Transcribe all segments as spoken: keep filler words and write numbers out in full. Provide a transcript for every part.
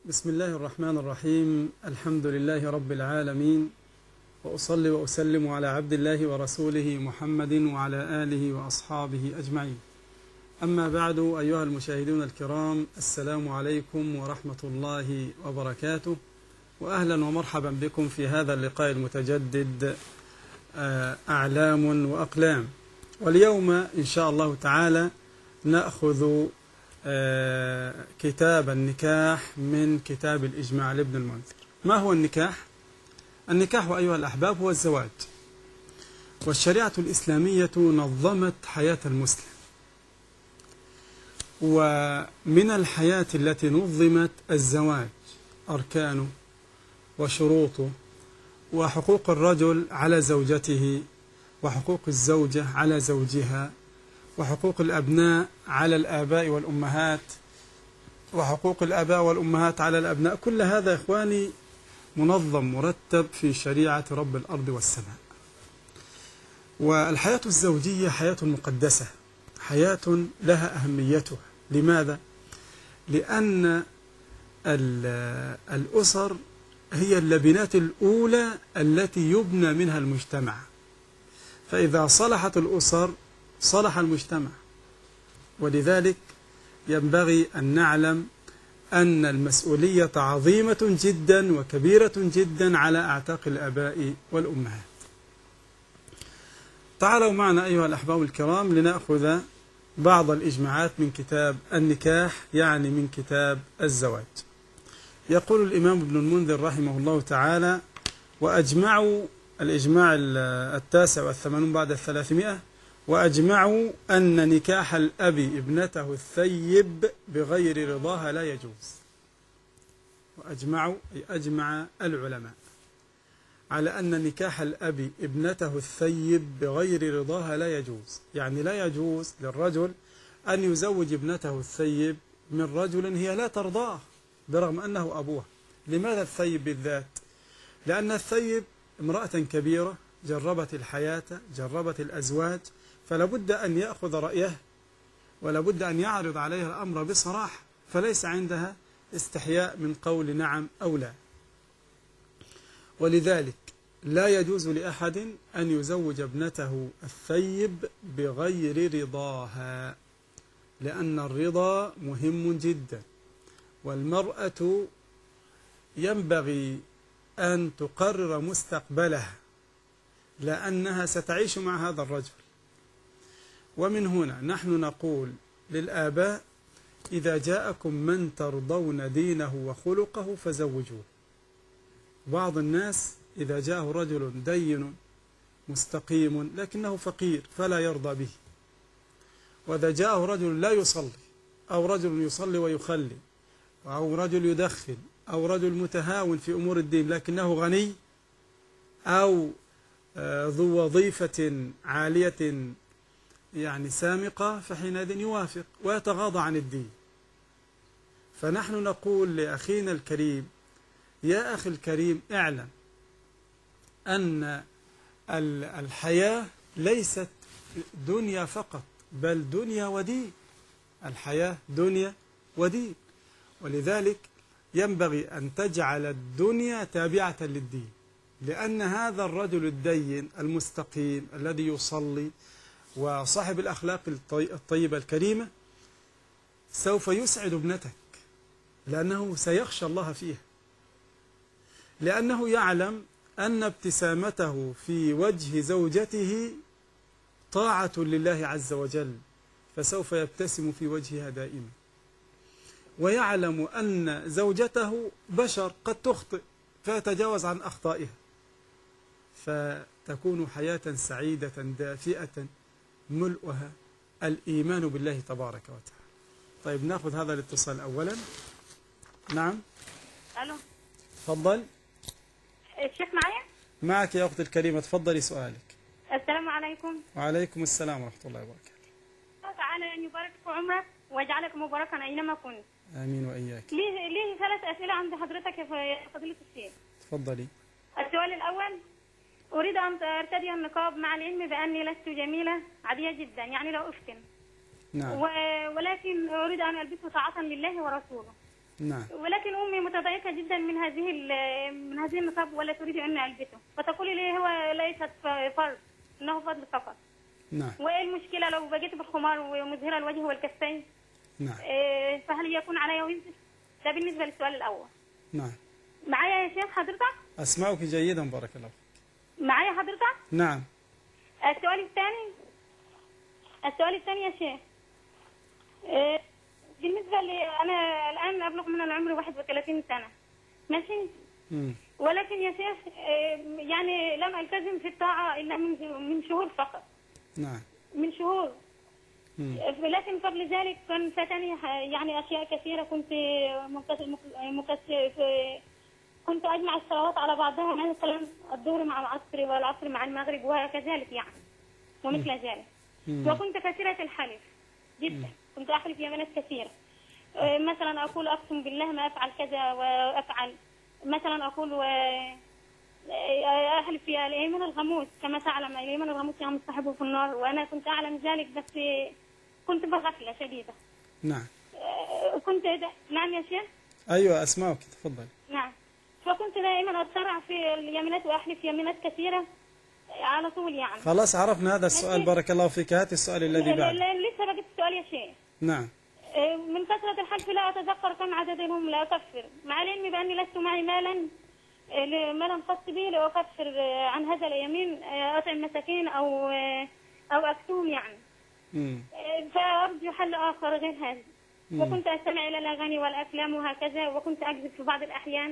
بسم الله الرحمن الرحيم. الحمد لله رب العالمين، وأصلي وأسلم على عبد الله ورسوله محمد وعلى آله وأصحابه أجمعين. أما بعد، أيها المشاهدون الكرام، السلام عليكم ورحمة الله وبركاته، وأهلا ومرحبا بكم في هذا اللقاء المتجدد أعلام وأقلام. واليوم إن شاء الله تعالى نأخذ كتاب النكاح من كتاب الإجماع لابن المنذر. ما هو النكاح؟ النكاح أيها الأحباب هو الزواج، والشريعة الإسلامية نظمت حياة المسلم، ومن الحياة التي نظمت الزواج، أركانه وشروطه وحقوق الرجل على زوجته، وحقوق الزوجة على زوجها، وحقوق الأبناء على الآباء والأمهات، وحقوق الآباء والأمهات على الأبناء. كل هذا إخواني منظم مرتب في شريعة رب الأرض والسماء. والحياة الزوجية حياة مقدسة، حياة لها أهميتها. لماذا؟ لأن الأسر هي اللبنات الأولى التي يبنى منها المجتمع، فإذا صلحت الأسر صلح المجتمع. ولذلك ينبغي أن نعلم أن المسؤولية عظيمة جدا وكبيرة جدا على أعتاق الآباء والأمهات. تعالوا معنا أيها الأحباب الكرام لنأخذ بعض الإجماعات من كتاب النكاح، يعني من كتاب الزواج. يقول الإمام ابن المنذر رحمه الله تعالى: وأجمعوا، الإجماع التاسع والثمانون بعد الثلاثمائة، وأجمعوا أن نكاح الأب ابنته الثيب بغير رضاها لا يجوز. وأجمعوا أي أجمع العلماء على أن نكاح الأب ابنته الثيب بغير رضاها لا يجوز، يعني لا يجوز للرجل أن يزوج ابنته الثيب من رجل هي لا ترضاه برغم أنه أبوها. لماذا الثيب بالذات؟ لأن الثيب امرأة كبيرة جربت الحياة، جربت الأزواج، فلا بد أن يأخذ رأيه ولا بد أن يعرض عليها الأمر بصراحة، فليس عندها استحياء من قول نعم أو لا. ولذلك لا يجوز لأحد أن يزوج ابنته الثيب بغير رضاها، لأن الرضا مهم جدا، والمرأة ينبغي أن تقرر مستقبلها، لأنها ستعيش مع هذا الرجل. ومن هنا نحن نقول للآباء: إذا جاءكم من ترضون دينه وخلقه فزوجوه. بعض الناس إذا جاءه رجل دين مستقيم لكنه فقير فلا يرضى به، وإذا جاءه رجل لا يصلي، أو رجل يصلي ويخلي، أو رجل يدخن، أو رجل متهاون في أمور الدين لكنه غني، أو ذو وظيفة عالية يعني سامقة، فحينئذ يوافق ويتغاضى عن الدين. فنحن نقول لأخينا الكريم: يا أخي الكريم، اعلم أن الحياة ليست دنيا فقط، بل دنيا ودين. الحياة دنيا ودين، ولذلك ينبغي أن تجعل الدنيا تابعة للدين، لأن هذا الرجل الدين المستقيم الذي يصلي وصاحب الأخلاق الطيبة الكريمة سوف يسعد ابنتك، لأنه سيخشى الله فيها، لأنه يعلم أن ابتسامته في وجه زوجته طاعة لله عز وجل، فسوف يبتسم في وجهها دائما. ويعلم أن زوجته بشر قد تخطئ فيتجاوز عن أخطائها، فتكون حياة سعيدة دافئة ملؤها الإيمان بالله تبارك وتعالى. طيب نأخذ هذا الاتصال أولا. نعم. ألو. تفضل. الشيخ معايا؟ معك يا أختي الكريمة، تفضلي سؤالك. السلام عليكم. وعليكم السلام ورحمة الله وبركاته. الله تعالى أن يبارك في عمرك ويجعلك مباركا أينما كنت. آمين وإياك. ليه ليه ثلاث أسئلة عند حضرتك يا فضيلة الشيخ. تفضلي. السؤال الأول: أريد أن أرتدي النقاب مع العلم بأني لست جميلة عادية جدا، يعني لو أفتن. نعم. ولكن أريد أن ألبسه طاعة لله ورسوله. نعم. ولكن أمي متضايقة جدا من هذه من هذه النقاب ولا تريد أن ألبسه، فتقول لي هو ليست فرض، إنه فضل فقط. نعم. وإيه المشكلة لو بقيت بالخمار ومظهرة الوجه والكفين؟ نعم. فهل يكون علي وزر؟ ده بالنسبة للسؤال الأول. نعم. معايا يا شيخ حضرتك؟ أسمعك جيدا بارك الله فيك. معايا حضرتك؟ نعم. السؤال الثاني السؤال الثاني يا شيخ، بالنسبة لي أنا الآن أبلغ من العمر واحد وثلاثين سنة، ماشي؟ مم. ولكن يا شيخ يعني لم ألتزم في الطاعة إلا من من شهور فقط. نعم. من شهور. مم. لكن قبل ذلك كان فاتني يعني أشياء كثيرة، كنت مكسر مكسر كنت أجمع الصلوات على بعضها، مثلا الظهر مع العصر والعصر مع المغرب وكذلك يعني ومثل مم. ذلك. مم. وكنت كثيرة الحلف جدا. مم. كنت أحلف يمينات كثيرة، مثلا أقول أقسم بالله ما أفعل كذا وأفعل، مثلا أقول و أحلف في اليمين الغموس، كما تعلم اليمين الغموس يوم صاحبه في النار، وأنا كنت أعلم ذلك بس كنت بغفلة شديدة. نعم. كنت دا... نعم يا شيخ. أيوة أسمعك تفضل. نعم. فكنت دائما أتسرع في اليمينات وأحلف يمينات كثيرة على طول يعني. خلاص عرفنا هذا السؤال بارك الله فيك. هات السؤال الذي بعده. لسه بقيت السؤال يا شيخ. نعم. من كثرة الحلف لا أتذكر كم عددهم لا أكفر، مع العلم بأني لست معي مالا مالا خاص بي لأكفر عن هذا اليمين، أطعم مساكين أو أو أكتوم يعني. مم. فأرجو حل آخر غير هذا. مم. وكنت أستمع إلى الأغاني والأفلام وهكذا، وكنت أكذب في بعض الأحيان.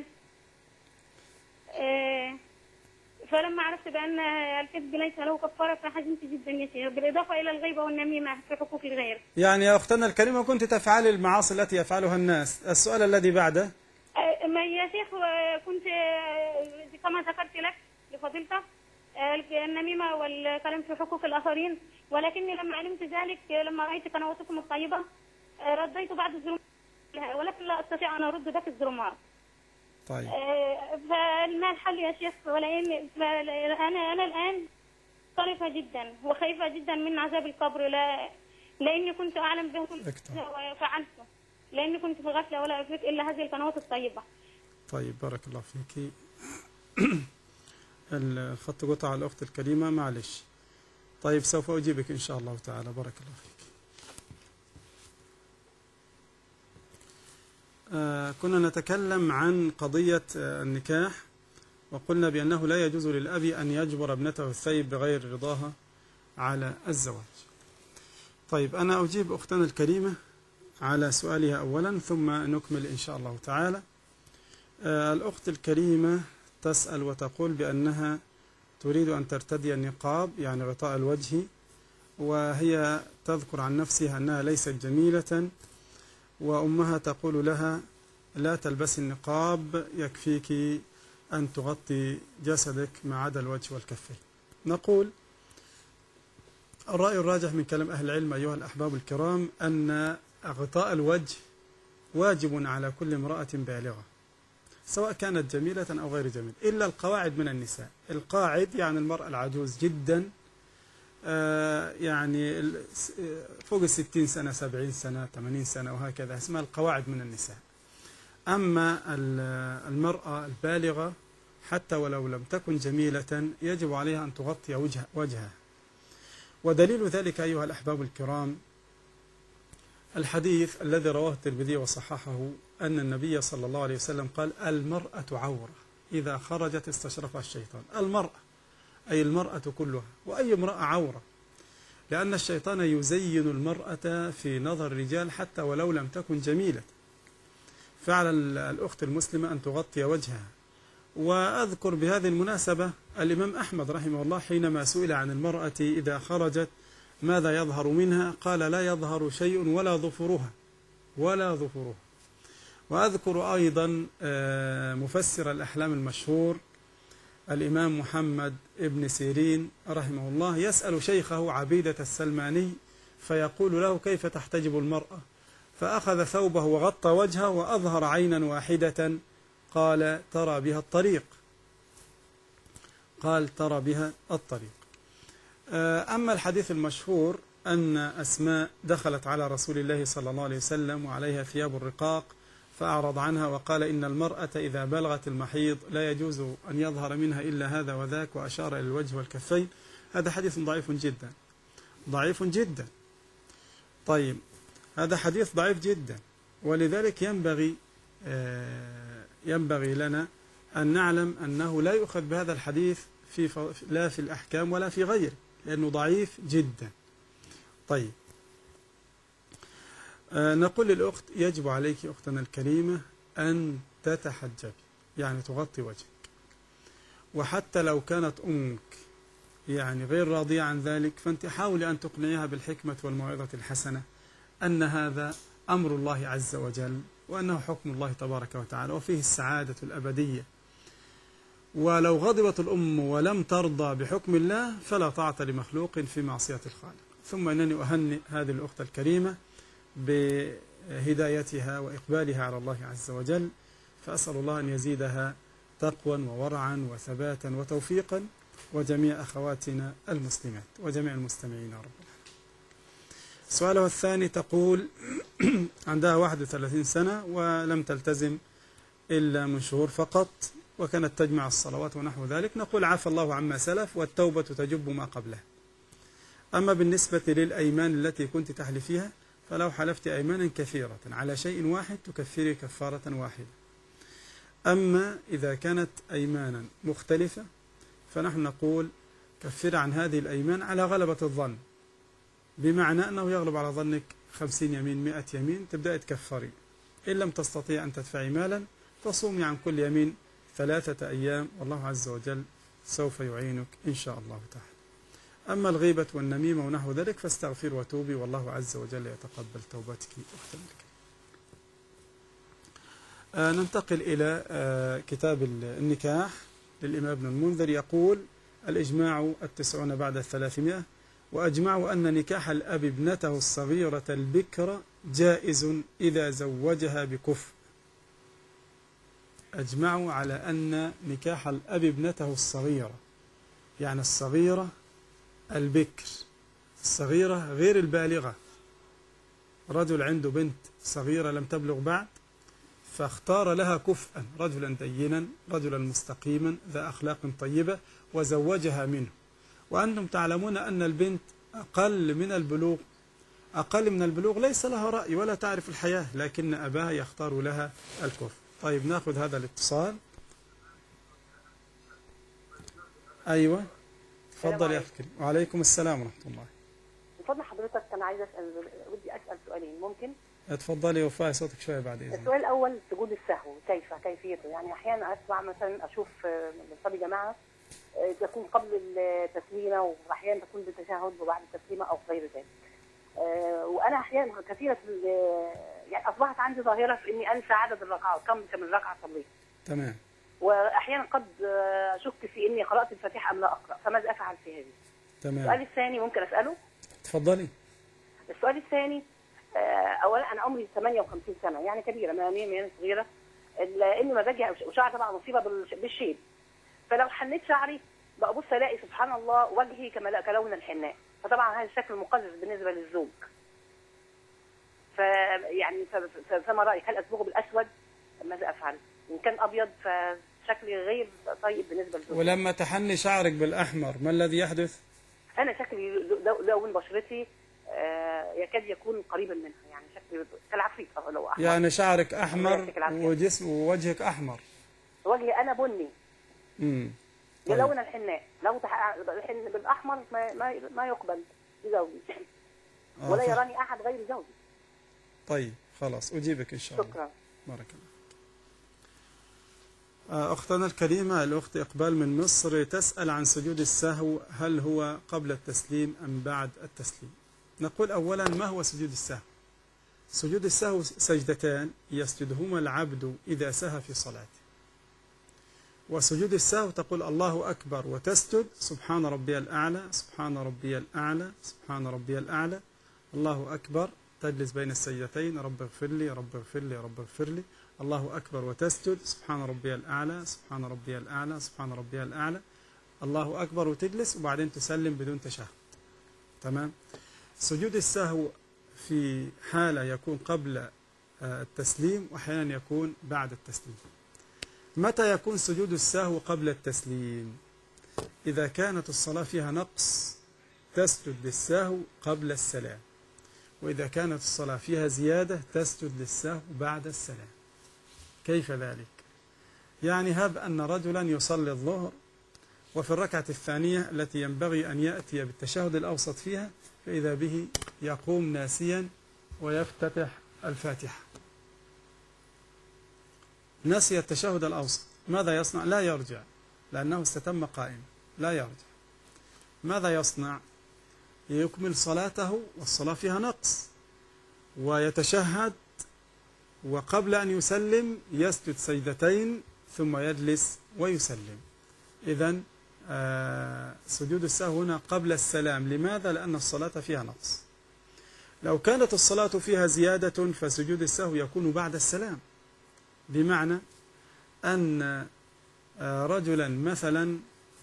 فلما عرفت بأن الكذب ليس له كفارة فحزنت جدا يا شيخ، بالإضافة إلى الغيبة والنميمة في حقوق الغير. يعني يا أختنا الكريمة كنت تفعل المعاصي التي يفعلها الناس. السؤال الذي بعده. ما يا شيخ كنت كما ذكرت لك لفضيلتك النميمة والكلام في حقوق الآخرين، ولكني لما علمت ذلك لما رأيت قنواتكم الطيبة رديت بعض الظلمات، ولكن لا أستطيع أن أرد ذاك الظلمات. طيب. فما الحل يا شيخ؟ ولأن أنا أنا الآن خائفة جدا وخايفة جدا من عذاب القبر، لا لأني كنت أعلم به وفعلته، لأني كنت في غفلة ولا أدرك إلا هذه القنوات الطيبة. طيب بارك الله فيك. الخط قطع على الأخت الكريمة، معلش. طيب سوف أجيبك إن شاء الله تعالى. بارك الله فيك. آه كنا نتكلم عن قضية آه النكاح، وقلنا بأنه لا يجوز للأب أن يجبر ابنته الثيب بغير رضاها على الزواج. طيب أنا أجيب أختنا الكريمة على سؤالها أولا ثم نكمل إن شاء الله تعالى. آه الأخت الكريمة تسأل وتقول بأنها تريد أن ترتدي النقاب يعني غطاء الوجه، وهي تذكر عن نفسها أنها ليست جميلة، وأمها تقول لها لا تلبسي النقاب، يكفيك أن تغطي جسدك ما عدا الوجه والكفين. نقول الرأي الراجح من كلام أهل العلم أيها الأحباب الكرام أن غطاء الوجه واجب على كل امرأة بالغة سواء كانت جميلة أو غير جميلة، إلا القواعد من النساء. القاعد يعني المرأة العجوز جدا، آه يعني فوق الستين سنة سبعين سنة ثمانين سنة وهكذا، اسمها القواعد من النساء. أما المرأة البالغة حتى ولو لم تكن جميلة يجب عليها أن تغطي وجه وجهها. ودليل ذلك أيها الأحباب الكرام الحديث الذي رواه الترمذي وصححه أن النبي صلى الله عليه وسلم قال المرأة عورة إذا خرجت استشرفها الشيطان. المرأة أي المرأة كلها، وأي امرأة عورة، لأن الشيطان يزين المرأة في نظر الرجال حتى ولو لم تكن جميلة. فعلى الأخت المسلمة أن تغطي وجهها. وأذكر بهذه المناسبة الإمام أحمد رحمه الله حينما سئل عن المرأة إذا خرجت ماذا يظهر منها قال لا يظهر شيء ولا ظفرها ولا ظفرها. وأذكر أيضا مفسر الأحلام المشهور الإمام محمد ابن سيرين رحمه الله يسأل شيخه عبيدة السلماني فيقول له كيف تحتجب المرأة؟ فأخذ ثوبه وغطى وجهه وأظهر عينا واحدة، قال ترى بها الطريق قال ترى بها الطريق. أما الحديث المشهور أن أسماء دخلت على رسول الله صلى الله عليه وسلم وعليها ثياب الرقاق فأعرض عنها وقال إن المرأة إذا بلغت المحيض لا يجوز أن يظهر منها إلا هذا وذاك، وأشار إلى الوجه والكفين. هذا حديث ضعيف جدا، ضعيف جدا. طيب هذا حديث ضعيف جدا، ولذلك ينبغي ينبغي لنا أن نعلم أنه لا يؤخذ بهذا الحديث في لا في الأحكام ولا في غيره، لأنه ضعيف جدا. طيب نقول للأخت يجب عليك أختنا الكريمة أن تتحجبي، يعني تغطي وجهك، وحتى لو كانت أمك يعني غير راضية عن ذلك فأنت حاولي أن تقنعيها بالحكمة والموعظة الحسنة أن هذا أمر الله عز وجل، وأنه حكم الله تبارك وتعالى، وفيه السعادة الأبدية. ولو غضبت الأم ولم ترضى بحكم الله فلا طاعة لمخلوق في معصية الخالق. ثم أنني أهنئ هذه الأخت الكريمة بهدايتها وإقبالها على الله عز وجل، فأسأل الله أن يزيدها تقوى وورعا وثباتا وتوفيقا، وجميع أخواتنا المسلمات وجميع المستمعين يا رب. سؤالها الثاني تقول عندها واحد وثلاثين سنة ولم تلتزم إلا من شهور فقط، وكانت تجمع الصلوات ونحو ذلك. نقول عفى الله عما سلف والتوبة تجب ما قبلها. أما بالنسبة للأيمان التي كنت تحلفيها فلو حلفت أيمانا كثيرة على شيء واحد تكفري كفارة واحدة. أما إذا كانت أيمانا مختلفة فنحن نقول كفر عن هذه الأيمان على غلبة الظن، بمعنى أنه يغلب على ظنك خمسين يمين مئة يمين تبدأ تكفري. إن لم تستطيع أن تدفعي مالا تصومي عن كل يمين ثلاثة أيام، والله عز وجل سوف يعينك إن شاء الله تعالى. أما الغيبة والنميمة ونحو ذلك فاستغفر وتوبي، والله عز وجل يتقبل توبتك أختنا الكريمة. آه ننتقل إلى آه كتاب النكاح للإمام ابن المنذر. يقول الإجماع التسعون بعد الثلاثمائة، وأجمعوا أن نكاح الأب ابنته الصغيرة البكر جائز إذا زوجها بكفء. أجمعوا على أن نكاح الأب ابنته الصغيرة، يعني الصغيرة البكر، الصغيرة غير البالغة. رجل عنده بنت صغيرة لم تبلغ بعد فاختار لها كفءا، رجلا دينا رجلا مستقيما ذا أخلاق طيبة، وزوجها منه. وأنتم تعلمون أن البنت أقل من البلوغ أقل من البلوغ ليس لها رأي ولا تعرف الحياة، لكن أباها يختار لها الكفء. طيب ناخذ هذا الاتصال. أيوة تفضل يا أخي. وعليكم السلام ورحمة الله. من فضل حضرتك أنا عايزة أسأل ودي أسأل سؤالين ممكن؟ اتفضلي وفاء صوتك شوية بعد إذنك. السؤال الأول سجود السهو كيف كيفيته؟ يعني أحيانا أسمع مثلا أشوف بنصلي جماعة تكون قبل التسليمة، وأحيانا تكون بالتشهد وبعد التسليمة أو غير ذلك. وأنا أحيانا كثيرة يعني أصبحت عندي ظاهرة في إني أنسى عدد الركعات كم كم الركعة صليت. تمام. وأحيانا قد أشك في إني قرأت الفاتحة أم لا أقرأ، فماذا أفعل في هذه؟ تمام. السؤال الثاني ممكن أسأله؟ تفضلي. السؤال الثاني اولا انا عمري ثمانية وخمسين سنه، يعني كبيره ما يعني صغيره، لان مزاجي وشعري طبعا مصيبه بالشيب، فلو حنيت شعري ببص الاقي سبحان الله وجهي كما كلون الحناء، فطبعا هذا الشكل مقزز بالنسبه للزوج. فيعني فما رايك، هل اصبغه بالاسود؟ ماذا افعل؟ ان كان ابيض فشكلي غير طيب بالنسبه للزوج. ولما تحني شعرك بالاحمر ما الذي يحدث؟ انا شكلي لون بشرتي يكاد يكون قريبا منها، يعني شكلي كالعفريت لو احمر. يعني شعرك احمر وجسم ووجهك احمر. وجهي انا بني. امم طيب. لون الحناء لو تح... الحن بالاحمر ما ما, ما يقبل لزوجي آه ولا يراني احد غير زوجي. طيب خلاص اجيبك ان شاء الله. شكرا. بارك الله. اختنا الكريمه الاخت اقبال من مصر تسال عن سجود السهو، هل هو قبل التسليم ام بعد التسليم؟ نقول أولا ما هو سجود السهو؟ سجود السهو سجدتان يسجدهما العبد إذا سهى في صلاته. وسجود السهو تقول الله أكبر وتسجد سبحان ربي الأعلى سبحان ربي الأعلى سبحان ربي الأعلى، الله أكبر، تجلس بين السجدتين رب اغفر لي رب اغفر لي رب اغفر لي، الله أكبر وتسجد سبحان ربي الأعلى سبحان ربي الأعلى سبحان ربي الأعلى، الله أكبر وتجلس وبعدين تسلم بدون تشهد. تمام. سجود السهو في حالة يكون قبل التسليم وأحيانا يكون بعد التسليم. متى يكون سجود السهو قبل التسليم؟ إذا كانت الصلاة فيها نقص تسجد للسهو قبل السلام، وإذا كانت الصلاة فيها زيادة تسجد للسهو بعد السلام. كيف ذلك؟ يعني هب أن رجلا يصلي الظهر وفي الركعة الثانية التي ينبغي أن يأتي بالتشهد الأوسط فيها فإذا به يقوم ناسيا ويفتتح الفاتحة، نسي التشهد الأوسط، ماذا يصنع؟ لا يرجع لأنه استتم قائم، لا يرجع. ماذا يصنع؟ يكمل صلاته والصلاة فيها نقص ويتشهد، وقبل أن يسلم يسجد سجدتين ثم يجلس ويسلم. إذن آه سجود السهو هنا قبل السلام. لماذا؟ لأن الصلاة فيها نقص. لو كانت الصلاة فيها زيادة فسجود السهو يكون بعد السلام، بمعنى أن آه رجلا مثلا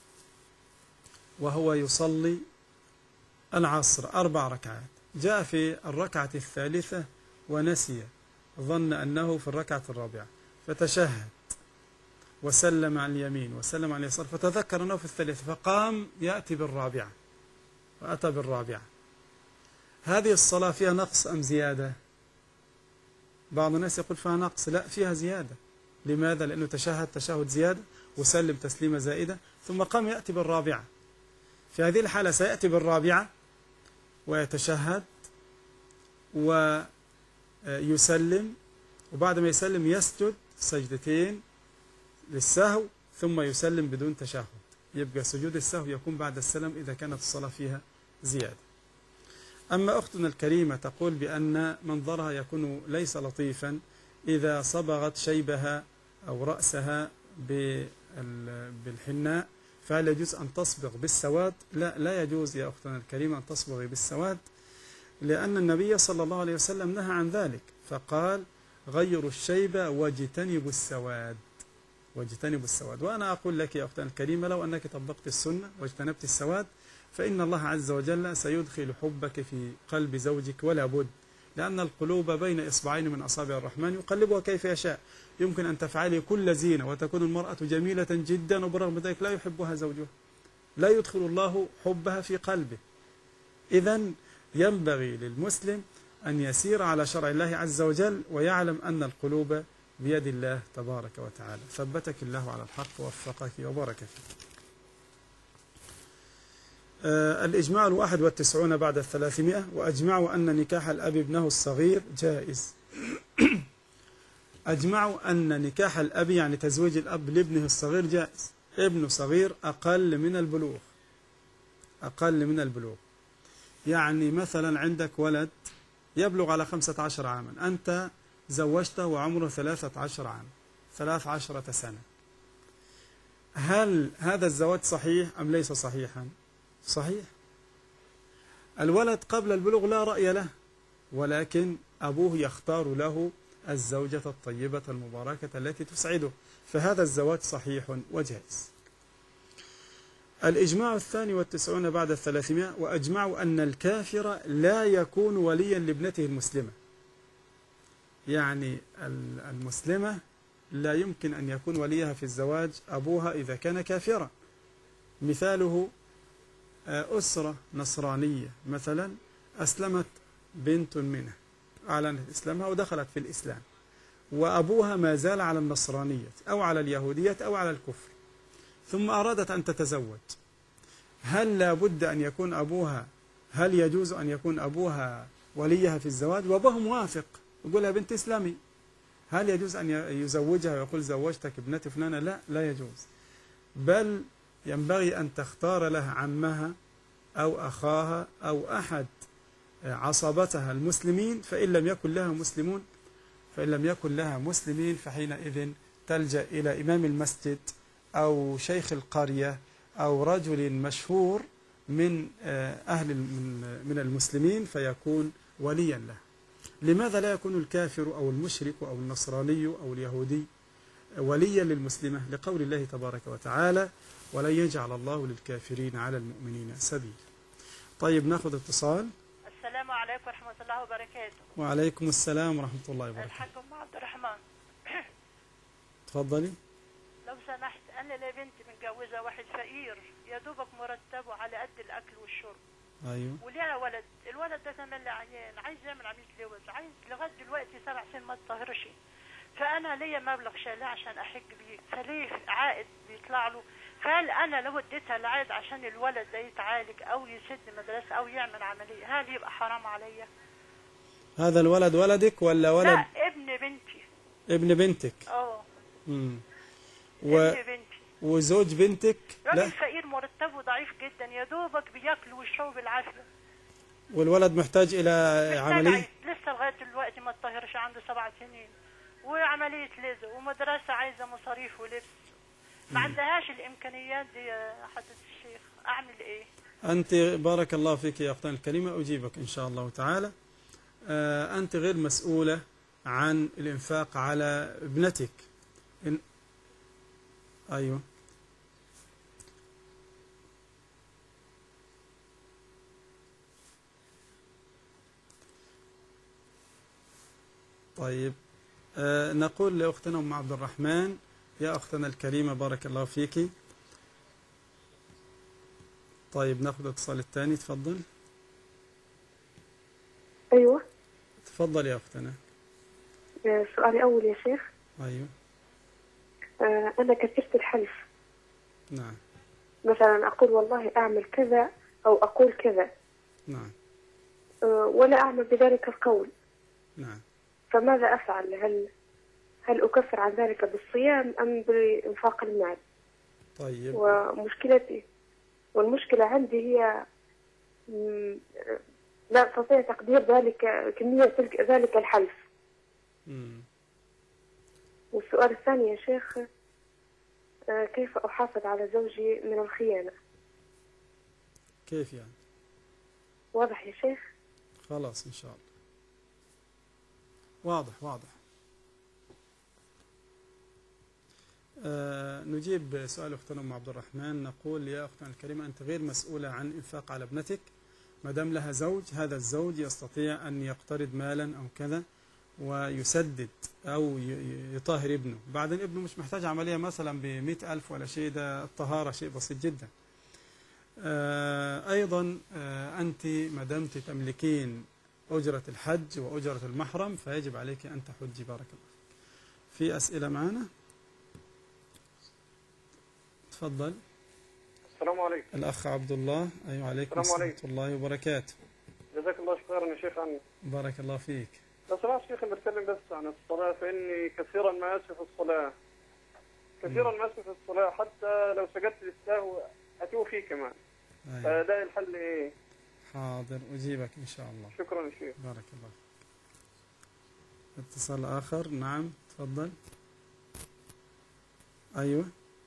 وهو يصلي العصر أربع ركعات، جاء في الركعة الثالثة ونسي، ظن أنه في الركعة الرابعة فتشهد وسلم عن اليمين وسلم عن اليسار، فتذكر أنه في الثالثة فقام يأتي بالرابعة وأتى بالرابعة. هذه الصلاة فيها نقص أم زيادة؟ بعض الناس يقول فيها نقص، لا فيها زيادة. لماذا؟ لأنه تشهد تشهد زيادة وسلم تسليمة زائدة ثم قام يأتي بالرابعة. في هذه الحالة سيأتي بالرابعة ويتشهد ويسلم، وبعد ما يسلم يسجد سجدتين للسهو ثم يسلم بدون تشهد. يبقى سجود السهو يكون بعد السلام إذا كانت الصلاة فيها زيادة. أما أختنا الكريمة تقول بأن منظرها يكون ليس لطيفا إذا صبغت شيبها أو رأسها بالحناء، فهل يجوز أن تصبغ بالسواد؟ لا، لا يجوز يا أختنا الكريمة أن تصبغي بالسواد، لأن النبي صلى الله عليه وسلم نهى عن ذلك، فقال غيروا الشيبة واجتنبوا السواد، واجتنبوا السواد. وأنا أقول لك يا أختنا الكريمة لو أنك طبقت السنة واجتنبت السواد فإن الله عز وجل سيدخل حبك في قلب زوجك ولا بد، لأن القلوب بين إصبعين من أصابع الرحمن يقلبها كيف يشاء. يمكن أن تفعلي كل زينة وتكون المرأة جميلة جدا وبرغم ذلك لا يحبها زوجها، لا يدخل الله حبها في قلبه. إذن ينبغي للمسلم أن يسير على شرع الله عز وجل ويعلم أن القلوب بيد الله تبارك وتعالى. ثبتك الله على الحق ووفقك وبارك فيك. آه الإجماع الواحد والتسعون بعد الثلاثمائة، وأجمعوا أن نكاح الأب ابنه الصغير جائز. أجمعوا أن نكاح الأب يعني تزويج الأب لابنه الصغير جائز. ابنه صغير أقل من البلوغ، أقل من البلوغ. يعني مثلا عندك ولد يبلغ على خمسة عشر عاما، أنت زوجته وعمره ثلاثة عشر عام، ثلاث عشرة سنة، هل هذا الزواج صحيح أم ليس صحيحا؟ صحيح. الولد قبل البلوغ لا رأي له، ولكن أبوه يختار له الزوجة الطيبة المباركة التي تسعده، فهذا الزواج صحيح وجائز. الإجماع الثاني والتسعون بعد الثلاثمائة، وأجمعوا أن الكافر لا يكون وليا لابنته المسلمة. يعني المسلمة لا يمكن أن يكون وليها في الزواج أبوها إذا كان كافرا. مثاله أسرة نصرانية مثلا أسلمت بنت منها، أعلنت إسلامها ودخلت في الإسلام، وأبوها ما زال على النصرانية أو على اليهودية أو على الكفر، ثم أرادت أن تتزوج، هل لا بد أن يكون أبوها، هل يجوز أن يكون أبوها وليها في الزواج؟ وأبوها موافق، يقول لها بنت إسلامي، هل يجوز أن يزوجها ويقول زوجتك ابنتي فلانة؟ لا، لا يجوز، بل ينبغي أن تختار لها عمها أو أخاها أو أحد عصبتها المسلمين، فإن لم يكن لها مسلمون فإن لم يكن لها مسلمين فحينئذ تلجأ إلى إمام المسجد أو شيخ القرية أو رجل مشهور من أهل من المسلمين فيكون وليا له. لماذا لا يكون الكافر أو المشرك أو النصراني أو اليهودي وليا للمسلمة؟ لقول الله تبارك وتعالى ولن يجعل الله للكافرين على المؤمنين سبيلا. طيب ناخذ اتصال. السلام السلام عليكم ورحمة الله وبركاته. وعليكم السلام ورحمة الله وبركاته. الحاج أم عبد الرحمن. تفضلي. لو سمحت، أنا لي بنتي متجوزة واحد فقير يا دوبك مرتبه على قد الأكل والشرب. أيوه. وليها ولد، الولد ده تملي عيان، عايز يعمل عملية لوز، عايز لغاية دلوقتي سبع سنين ما اتطهرش. فأنا ليا مبلغ شاليه عشان أحج بيه، فليه عائد بيطلع له؟ فهل أنا لو اديتها العائد عشان الولد ده يتعالج أو يسد مدرسة أو يعمل عملية، هل يبقى حرام عليا؟ هذا الولد ولدك ولا ولد؟ لا، ابن بنتي. ابن بنتك. اه. امم و... ابن بنتي. وزوج بنتك؟ راجل لا. فقير مرتبه ضعيف جدا، يا دوبك بياكل ويشرب بالعافيه. والولد محتاج إلى عملية؟ لسه لغايه دلوقتي ما اتطهرش، عنده سبع سنين وعملية ليزر ومدرسة عايزة مصاريف ولبس، ما عندهاش الإمكانيات دي يا حضرة الشيخ، أعمل إيه؟ أنت بارك الله فيك يا أختنا الكريمة، أجيبك إن شاء الله تعالى. آه أنت غير مسؤولة عن الإنفاق على ابنتك. إن... أيوه. طيب، آه نقول لأختنا أم عبد الرحمن: يا أختنا الكريمة بارك الله فيك. طيب ناخذ الاتصال الثاني، تفضل. أيوة. تفضل يا أختنا. سؤالي أول يا شيخ. أيوة. آه أنا كثيرة الحلف. نعم. مثلا أقول والله أعمل كذا أو أقول كذا. نعم. آه ولا أعمل بذلك القول. نعم. فماذا أفعل؟ هل هل أكفر عن ذلك بالصيام أم بإنفاق المال؟ طيب. ومشكلتي والمشكلة عندي هي لا أستطيع تقدير ذلك كمية تلك ذلك الحلف. مم. والسؤال الثاني يا شيخ: كيف أحافظ على زوجي من الخيانة؟ كيف يعني؟ واضح يا شيخ؟ خلاص إن شاء الله واضح واضح. آه نجيب سؤال أختنا أم عبد الرحمن، نقول: يا أختنا الكريمة، أنت غير مسؤولة عن إنفاق على ابنتك، ما دام لها زوج، هذا الزوج يستطيع أن يقترض مالا أو كذا ويسدد أو يطهر ابنه. بعدين ابنه مش محتاج عملية مثلا بمئة ألف ولا شيء، ده الطهارة شيء بسيط جدا. آه أيضا آه أنت ما دمت تملكين أجرة الحج وأجرة المحرم فيجب عليك أن تحجي. بارك الله فيك. في أسئلة معنا؟ تفضل. السلام عليكم. الأخ عبد الله. أيوة عليكم السلام ورحمة الله وبركاته. جزاك الله خيرا يا شيخ عني. بارك الله فيك. لو سمحت شيخ بتكلم بس عن الصلاة، فإني كثيرا ما أسف الصلاة كثيرا ما أسف الصلاة حتى لو سجدت للسهو أتوه فيه كمان. أيوة. فده الحل إيه؟ حاضر أجيبك إن شاء الله. شكرا يا شيخ. بارك الله فيك. اتصال آخر. نعم تفضل. أيوة.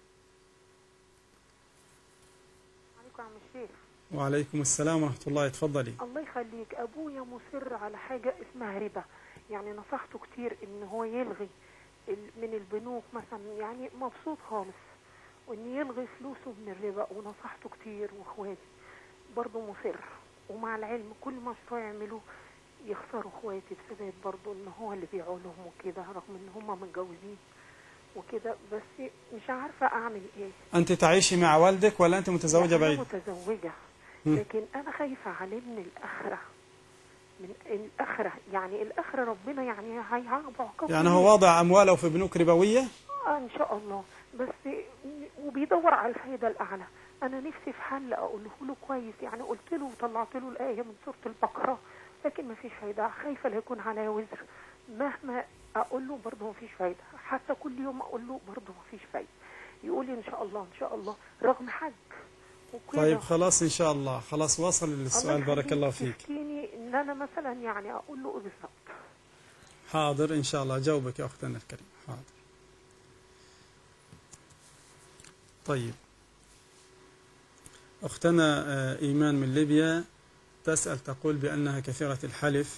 عليكم عم الشيخ. وعليكم السلام ورحمة الله. تفضلي. الله يخليك، أبويا مصر على حاجة اسمها ربا، يعني نصحته كتير إن هو يلغي من البنوك مثلا، يعني مبسوط خالص، وإن يلغي فلوسه من الربا، ونصحته كتير، وإخواتي برضه مصر، ومع العلم كل ما اشتروا يعملوا يخسروا إخواتي بسبب برضه إن هو اللي بيعوا لهم وكده، رغم إن هم متجوزين وكده، بس مش عارفة أعمل إيه. أنت تعيشي مع والدك ولا أنت متزوجة بعيد؟ أنا متزوجة، لكن أنا خايفة عليه من الآخرة، من الآخرة، يعني الآخرة ربنا يعني هيعاقبه. يعني هو واضع أمواله في بنوك ربوية؟ آه إن شاء الله، بس وبيدور على الفائدة الأعلى. أنا نفسي في حل أقوله له كويس، يعني قلت له وطلعت له الآية من سورة البقرة، لكن ما فيش فايدة، خايفة لا يكون على وزر، مهما أقول له برضه ما فيش فايدة، حتى كل يوم أقول له برضه ما فيش فايدة، يقول لي إن شاء الله إن شاء الله رغم حج. طيب خلاص إن شاء الله، خلاص وصل للسؤال. بارك الله فيك. تحكيني إن أنا مثلا يعني أقول له بالظبط. حاضر إن شاء الله أجاوبك يا أختنا الكريمة. حاضر. طيب أختنا إيمان من ليبيا تسأل، تقول بأنها كثيرة الحلف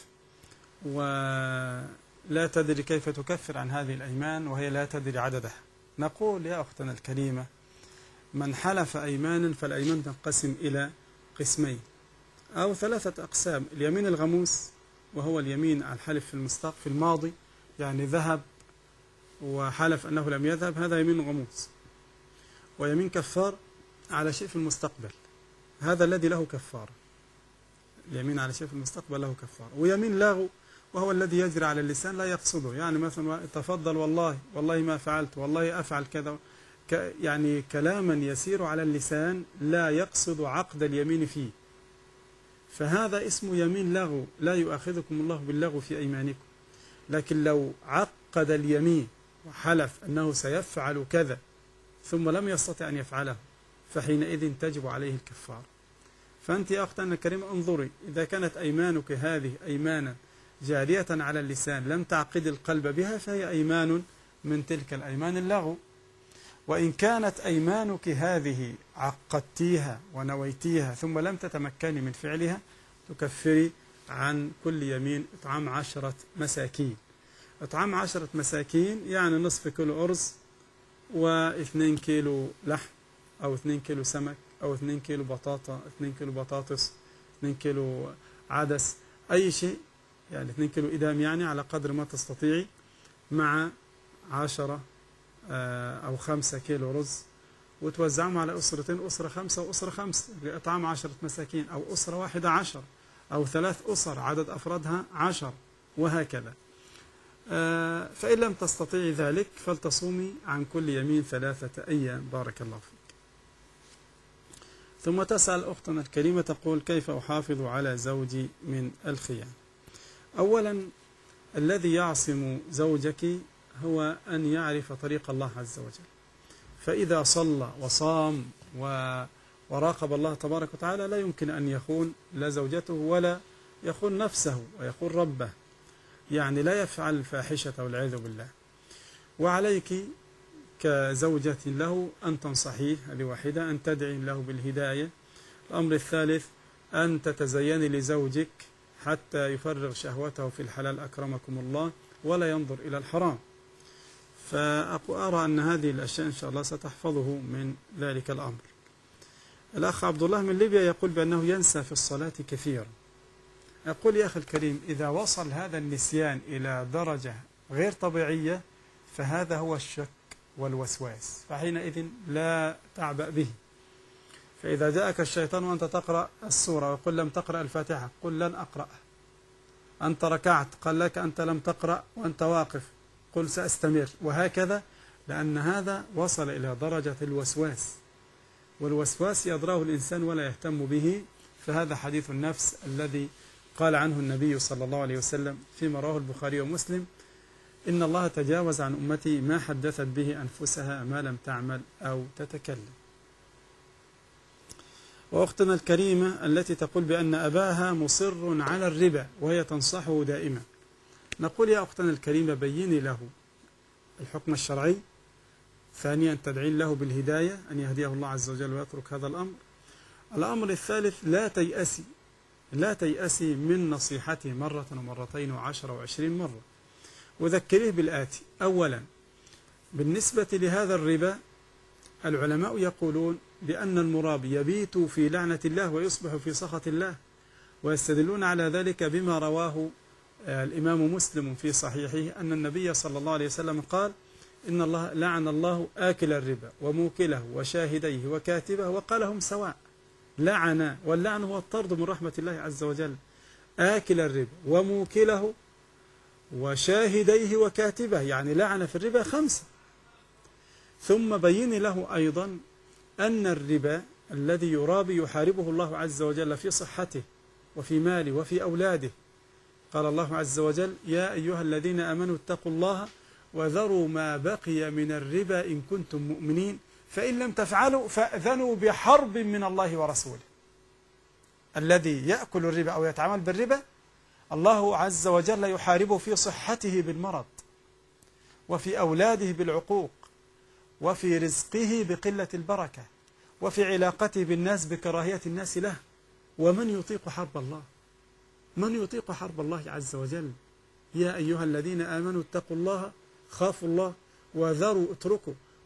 ولا تدري كيف تكفر عن هذه الأيمان وهي لا تدري عددها. نقول يا أختنا الكريمة: من حلف أيمانا فالأيمان تنقسم إلى قسمين: أو ثلاثة أقسام. اليمين الغموس وهو اليمين على الحلف في المستقبل في الماضي، يعني ذهب وحلف أنه لم يذهب، هذا يمين غموس. ويمين كفار على شيء في المستقبل، هذا الذي له كفارة. اليمين على شيء في المستقبل له كفارة. ويمين لاغو وهو الذي يجري على اللسان لا يقصده، يعني مثلا تفضل والله والله ما فعلت والله أفعل كذا، يعني كلاما يسير على اللسان لا يقصد عقد اليمين فيه، فهذا اسمه يمين لغو، لا يؤاخذكم الله باللغو في أيمانكم. لكن لو عقد اليمين وحلف أنه سيفعل كذا ثم لم يستطع أن يفعله فحينئذ تجب عليه الكفار. فأنت يا أختنا الكريمة انظري، إذا كانت أيمانك هذه أيمانا جارية على اللسان لم تعقد القلب بها فهي أيمان من تلك الأيمان اللغو. وإن كانت أيمانك هذه عقدتيها ونويتيها ثم لم تتمكني من فعلها تكفري عن كل يمين إطعام عشرة مساكين. إطعام عشرة مساكين يعني نصف كيلو أرز واثنين كيلو لحم أو اثنين كيلو سمك أو اثنين كيلو بطاطا، اثنين كيلو بطاطس، اثنين كيلو عدس، أي شيء، يعني اثنين كيلو إدام، يعني على قدر ما تستطيعي، مع عشرة أو خمسة كيلو رز، وتوزعهم على أسرتين، أسرة خمسة وأسرة خمسة لإطعام عشرة مساكين، أو أسرة واحدة عشر، أو ثلاث أسر عدد أفرادها عشر، وهكذا. فإن لم تستطيعي ذلك فلتصومي عن كل يمين ثلاثة أيام. بارك الله فيك. ثم تسأل أختنا الكريمة تقول: كيف أحافظ على زوجي من الخيانة؟ أولا، الذي يعصم زوجك هو أن يعرف طريق الله عز وجل، فإذا صلى وصام وراقب الله تبارك وتعالى لا يمكن أن يخون لا زوجته ولا يخون نفسه ويخون ربه، يعني لا يفعل الفاحشة والعياذ بالله. وعليك كزوجة له أن تنصحيه، هذه واحدة، أن تدعي له بالهداية. الأمر الثالث أن تتزيني لزوجك حتى يفرغ شهوته في الحلال أكرمكم الله ولا ينظر إلى الحرام. فأرى أن هذه الأشياء إن شاء الله ستحفظه من ذلك الأمر. الأخ عبد الله من ليبيا يقول بأنه ينسى في الصلاة كثيرا. أقول يا أخي الكريم، إذا وصل هذا النسيان إلى درجة غير طبيعية فهذا هو الشك والوسواس، فحينئذ لا تعبأ به. فإذا جاءك الشيطان وأنت تقرأ السورة ويقول لم تقرأ الفاتحة قل لن أقرأ. أنت ركعت قال لك أنت لم تقرأ وأنت واقف قل سأستمر، وهكذا، لأن هذا وصل إلى درجة الوسواس، والوسواس يضراه الإنسان ولا يهتم به. فهذا حديث النفس الذي قال عنه النبي صلى الله عليه وسلم فيما رواه البخاري ومسلم: إن الله تجاوز عن أمتي ما حدثت به أنفسها ما لم تعمل أو تتكلم. وأختنا الكريمة التي تقول بأن أباها مصر على الربا وهي تنصحه دائما، نقول يا أختنا الكريمة بيني له الحكم الشرعي. ثانيا تدعين له بالهداية أن يهديه الله عز وجل ويترك هذا الأمر. الأمر الثالث لا تيأسي لا تيأسي من نصيحته مرة ومرتين وعشرة وعشرين مرة، وذكريه بالآتي: أولا، بالنسبة لهذا الربا العلماء يقولون بأن المرابي يبيت في لعنة الله ويصبح في سخط الله، ويستدلون على ذلك بما رواه الإمام مسلم في صحيحه أن النبي صلى الله عليه وسلم قال: إن الله لعن الله آكل الربا وموكله وشاهديه وكاتبه وقال هم سواء. لعن، واللعن هو الطرد من رحمة الله عز وجل. آكل الربا وموكله وشاهديه وكاتبه، يعني لعن في الربا خمسة. ثم بين له أيضا أن الربا الذي يرابي يحاربه الله عز وجل في صحته وفي ماله وفي أولاده. قال الله عز وجل: يا أيها الذين آمنوا اتقوا الله وذروا ما بقي من الربا إن كنتم مؤمنين فإن لم تفعلوا فأذنوا بحرب من الله ورسوله. الذي يأكل الربا أو يتعامل بالربا الله عز وجل يحاربه في صحته بالمرض، وفي أولاده بالعقوق، وفي رزقه بقلة البركة، وفي علاقته بالناس بكراهية الناس له. ومن يطيق حرب الله؟ من يطيق حرب الله عز وجل؟ يا أيها الذين آمنوا اتقوا الله، خافوا الله، وذروا اتركوا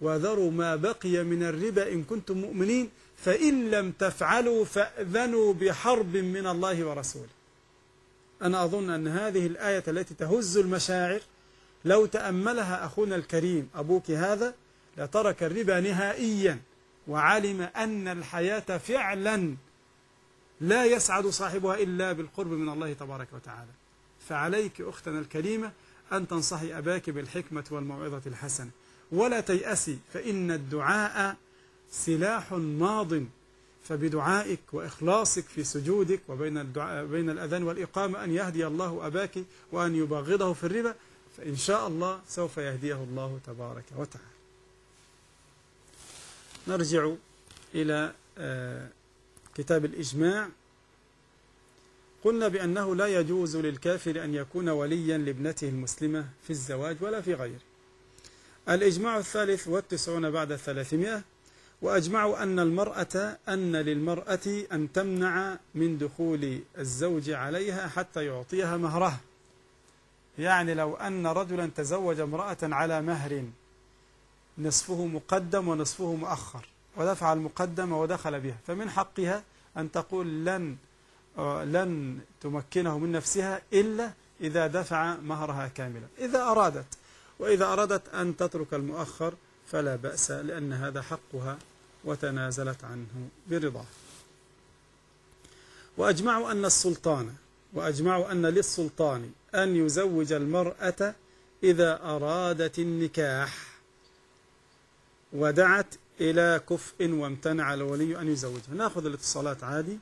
وذروا ما بقي من الربا إن كنتم مؤمنين فإن لم تفعلوا فأذنوا بحرب من الله ورسوله. أنا أظن أن هذه الآية التي تهز المشاعر لو تأملها أخونا الكريم أبوك هذا لترك الربا نهائيا، وعلم أن الحياة فعلا لا يسعد صاحبها إلا بالقرب من الله تبارك وتعالى. فعليك أختنا الكريمة أن تنصحي أباك بالحكمة والموعظة الحسنة، ولا تيأسي، فإن الدعاء سلاح ماض، فبدعائك وإخلاصك في سجودك وبين الدعاء بين الأذان والإقامة أن يهدي الله أباك وأن يبغضه في الربا، فإن شاء الله سوف يهديه الله تبارك وتعالى. نرجع إلى كتاب الإجماع. قلنا بأنه لا يجوز للكافر أن يكون وليا لابنته المسلمة في الزواج ولا في غيره. الإجماع الثالث والتسعون بعد الثلاثمائة، وأجمعوا أن المرأة أن للمرأة أن تمنع من دخول الزوج عليها حتى يعطيها مهرها. يعني لو أن رجلا تزوج امرأة على مهر نصفه مقدم ونصفه مؤخر، ودفع المقدم ودخل بها، فمن حقها أن تقول لن لن تمكنه من نفسها إلا إذا دفع مهرها كاملا إذا أرادت، وإذا أرادت أن تترك المؤخر فلا بأس، لأن هذا حقها وتنازلت عنه برضاه. وأجمعوا أن السلطان وأجمعوا أن للسلطان أن يزوج المرأة إذا أرادت النكاح ودعت إلى كفء وامتنع الولي أن يزوجها. نأخذ الاتصالات عادي.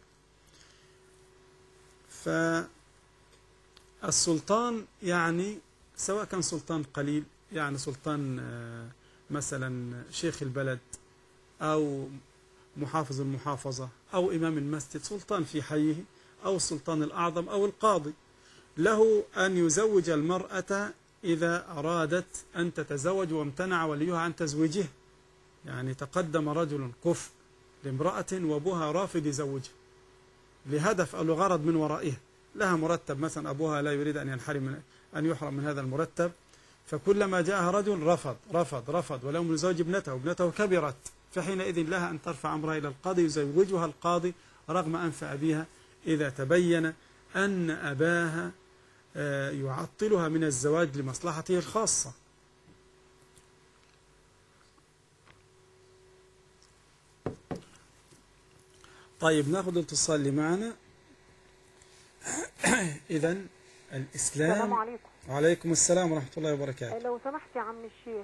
فالسلطان يعني سواء كان سلطان قليل، يعني سلطان مثلا شيخ البلد أو محافظ المحافظة أو إمام المسجد، سلطان في حيه، أو السلطان الأعظم أو القاضي، له أن يزوج المرأة إذا أرادت أن تتزوج وامتنع وليها عن تزويجها. يعني تقدم رجل كفء لامرأة وأبوها رافض يزوجها لهدف أو لغرض من ورائها، لها مرتب مثلا، أبوها لا يريد أن ينحرم من أن يحرم من هذا المرتب، فكلما جاءها رجل رفض رفض رفض ولو من زوج ابنته، ابنته كبرت، فحينئذ لها أن ترفع أمرها إلى القاضي يزوجها القاضي رغم أنف أبيها إذا تبين أن أباها يعطلها من الزواج لمصلحته الخاصة. طيب ناخذ الاتصال اللي معنا. إذن الإسلام. السلام عليكم. وعليكم السلام ورحمة الله وبركاته. لو سمحت يا عم الشيخ.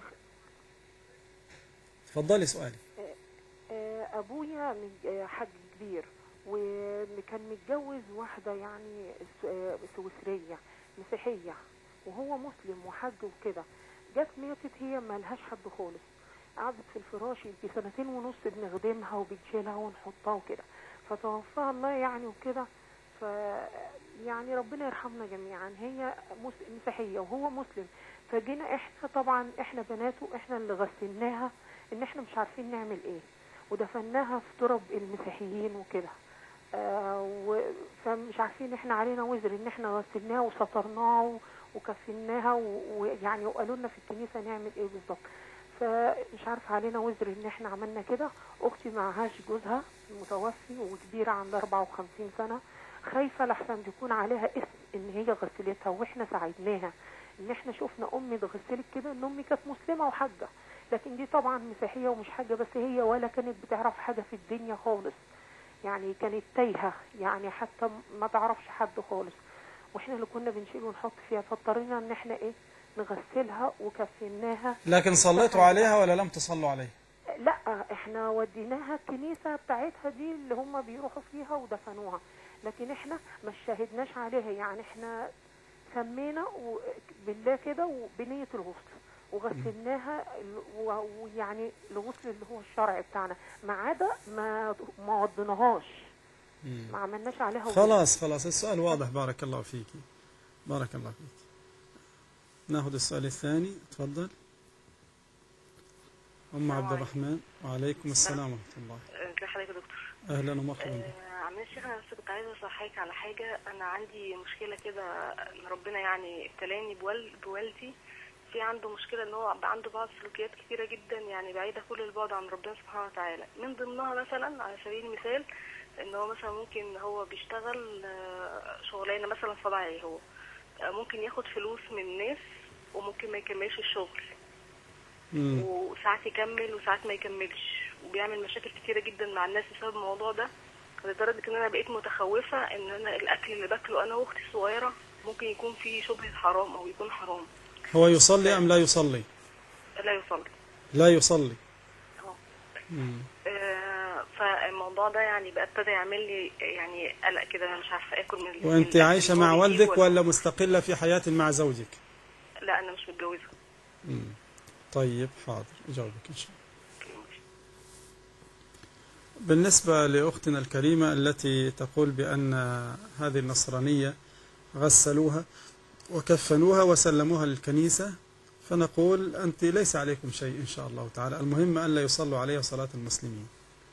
تفضلي سؤالي. أبويا حج كبير وكان متجوز واحدة يعني سويسرية مسيحية، وهو مسلم وحج وكده. جت ماتت هي ما لهاش حد خالص، قعدت في الفراش يمكن سنتين ونص بنخدمها وبنشيلها ونحطها وكده، فتوفاها الله يعني وكده. ف يعني ربنا يرحمنا جميعا. هي مسيحية وهو مسلم، فجينا احنا طبعا احنا بناته احنا اللي غسلناها ان احنا مش عارفين نعمل ايه، ودفناها في تراب المسيحيين وكده. آه فمش عارفين احنا علينا وزر ان احنا غسلناها وسطرناها وكفناها، ويعني وقالوا لنا في الكنيسة نعمل ايه بالظبط. فمش عارف علينا وزر ان احنا عملنا كده. اختي معهاش جوزها متوفي وكبيرة عندها أربعة وخمسين سنة، خايفة لحسن تكون عليها اسم ان هي غسلتها، واحنا ساعدناها ان احنا شفنا امي اتغسلت كده، ان امي كانت مسلمة وحاجة، لكن دي طبعا مسيحية ومش حاجة، بس هي ولا كانت بتعرف حاجة في الدنيا خالص، يعني كانت تايهة، يعني حتى ما تعرفش حد خالص، واحنا اللي كنا بنشيل ونحط فيها، فاضطرينا ان احنا ايه نغسلها وكفناها. لكن صليتوا عليها ولا لم تصلوا عليها؟ لا احنا وديناها الكنيسة بتاعتها دي اللي هم بيروحوا فيها ودفنوها، لكن احنا ما شاهدناش عليها، يعني احنا سمينا بالله كده وبنية الغسل وغسلناها، ويعني الغسل اللي هو الشرعي بتاعنا، ما عدا ما ما وضناهاش، ما عملناش عليها وغسل. خلاص خلاص السؤال واضح. بارك الله فيكي، بارك الله فيك. ناخذ السؤال الثاني. تفضل أم عبد الرحمن. وعليكم السلام ورحمة الله. ازي حضرتك يا دكتور؟ أهلا ومرحبا بك. عم الشيخ، أنا بس كنت عايزة أصحيك على حاجة. أنا عندي مشكلة كده، ربنا يعني ابتلاني بوال... بوالدي، في عنده مشكله ان هو بقى عنده بعض سلوكيات كثيره جدا يعني بعيده كل البعد عن ربنا سبحانه وتعالى. من ضمنها مثلا على سبيل المثال ان هو مثلا ممكن هو بيشتغل شغلانه مثلا صناعي، هو ممكن ياخد فلوس من الناس وممكن ما يكملش الشغل، مم. وساعات يكمل وساعات ما يكملش، وبيعمل مشاكل كتيره جدا مع الناس بسبب الموضوع ده، لدرجه ان انا بقيت متخوفه ان انا الاكل اللي باكله انا واختي الصغيره ممكن يكون فيه شبهه حرام او يكون حرام. هو يصلي ام لا يصلي؟ لا يصلي. لا يصلي. اه. فالموضوع ده يعني بقى ابتدى يعمل لي يعني قلق كده، انا مش عارفه اكل من. وانت عايشه مع والدك ولا مستقله في حياه مع زوجك؟ لا انا مش متجوزه. امم طيب حاضر اجاوبك ان شاء الله. بالنسبه لاختنا الكريمه التي تقول بان هذه النصرانيه غسلوها وكفنوها وسلموها للكنيسه، فنقول أنت ليس عليكم شيء إن شاء الله تعالى، المهم أن لا يصلوا عليها صلاة المسلمين.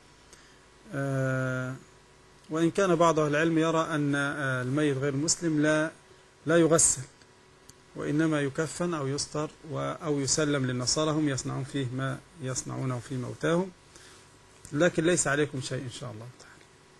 أه وإن كان بعض أهل العلم يرى أن الميت غير مسلم لا لا يغسل، وإنما يكفن أو يستر أو يسلم للنصارى، هم يصنعون فيه ما يصنعونه في موتاهم، لكن ليس عليكم شيء إن شاء الله تعالى.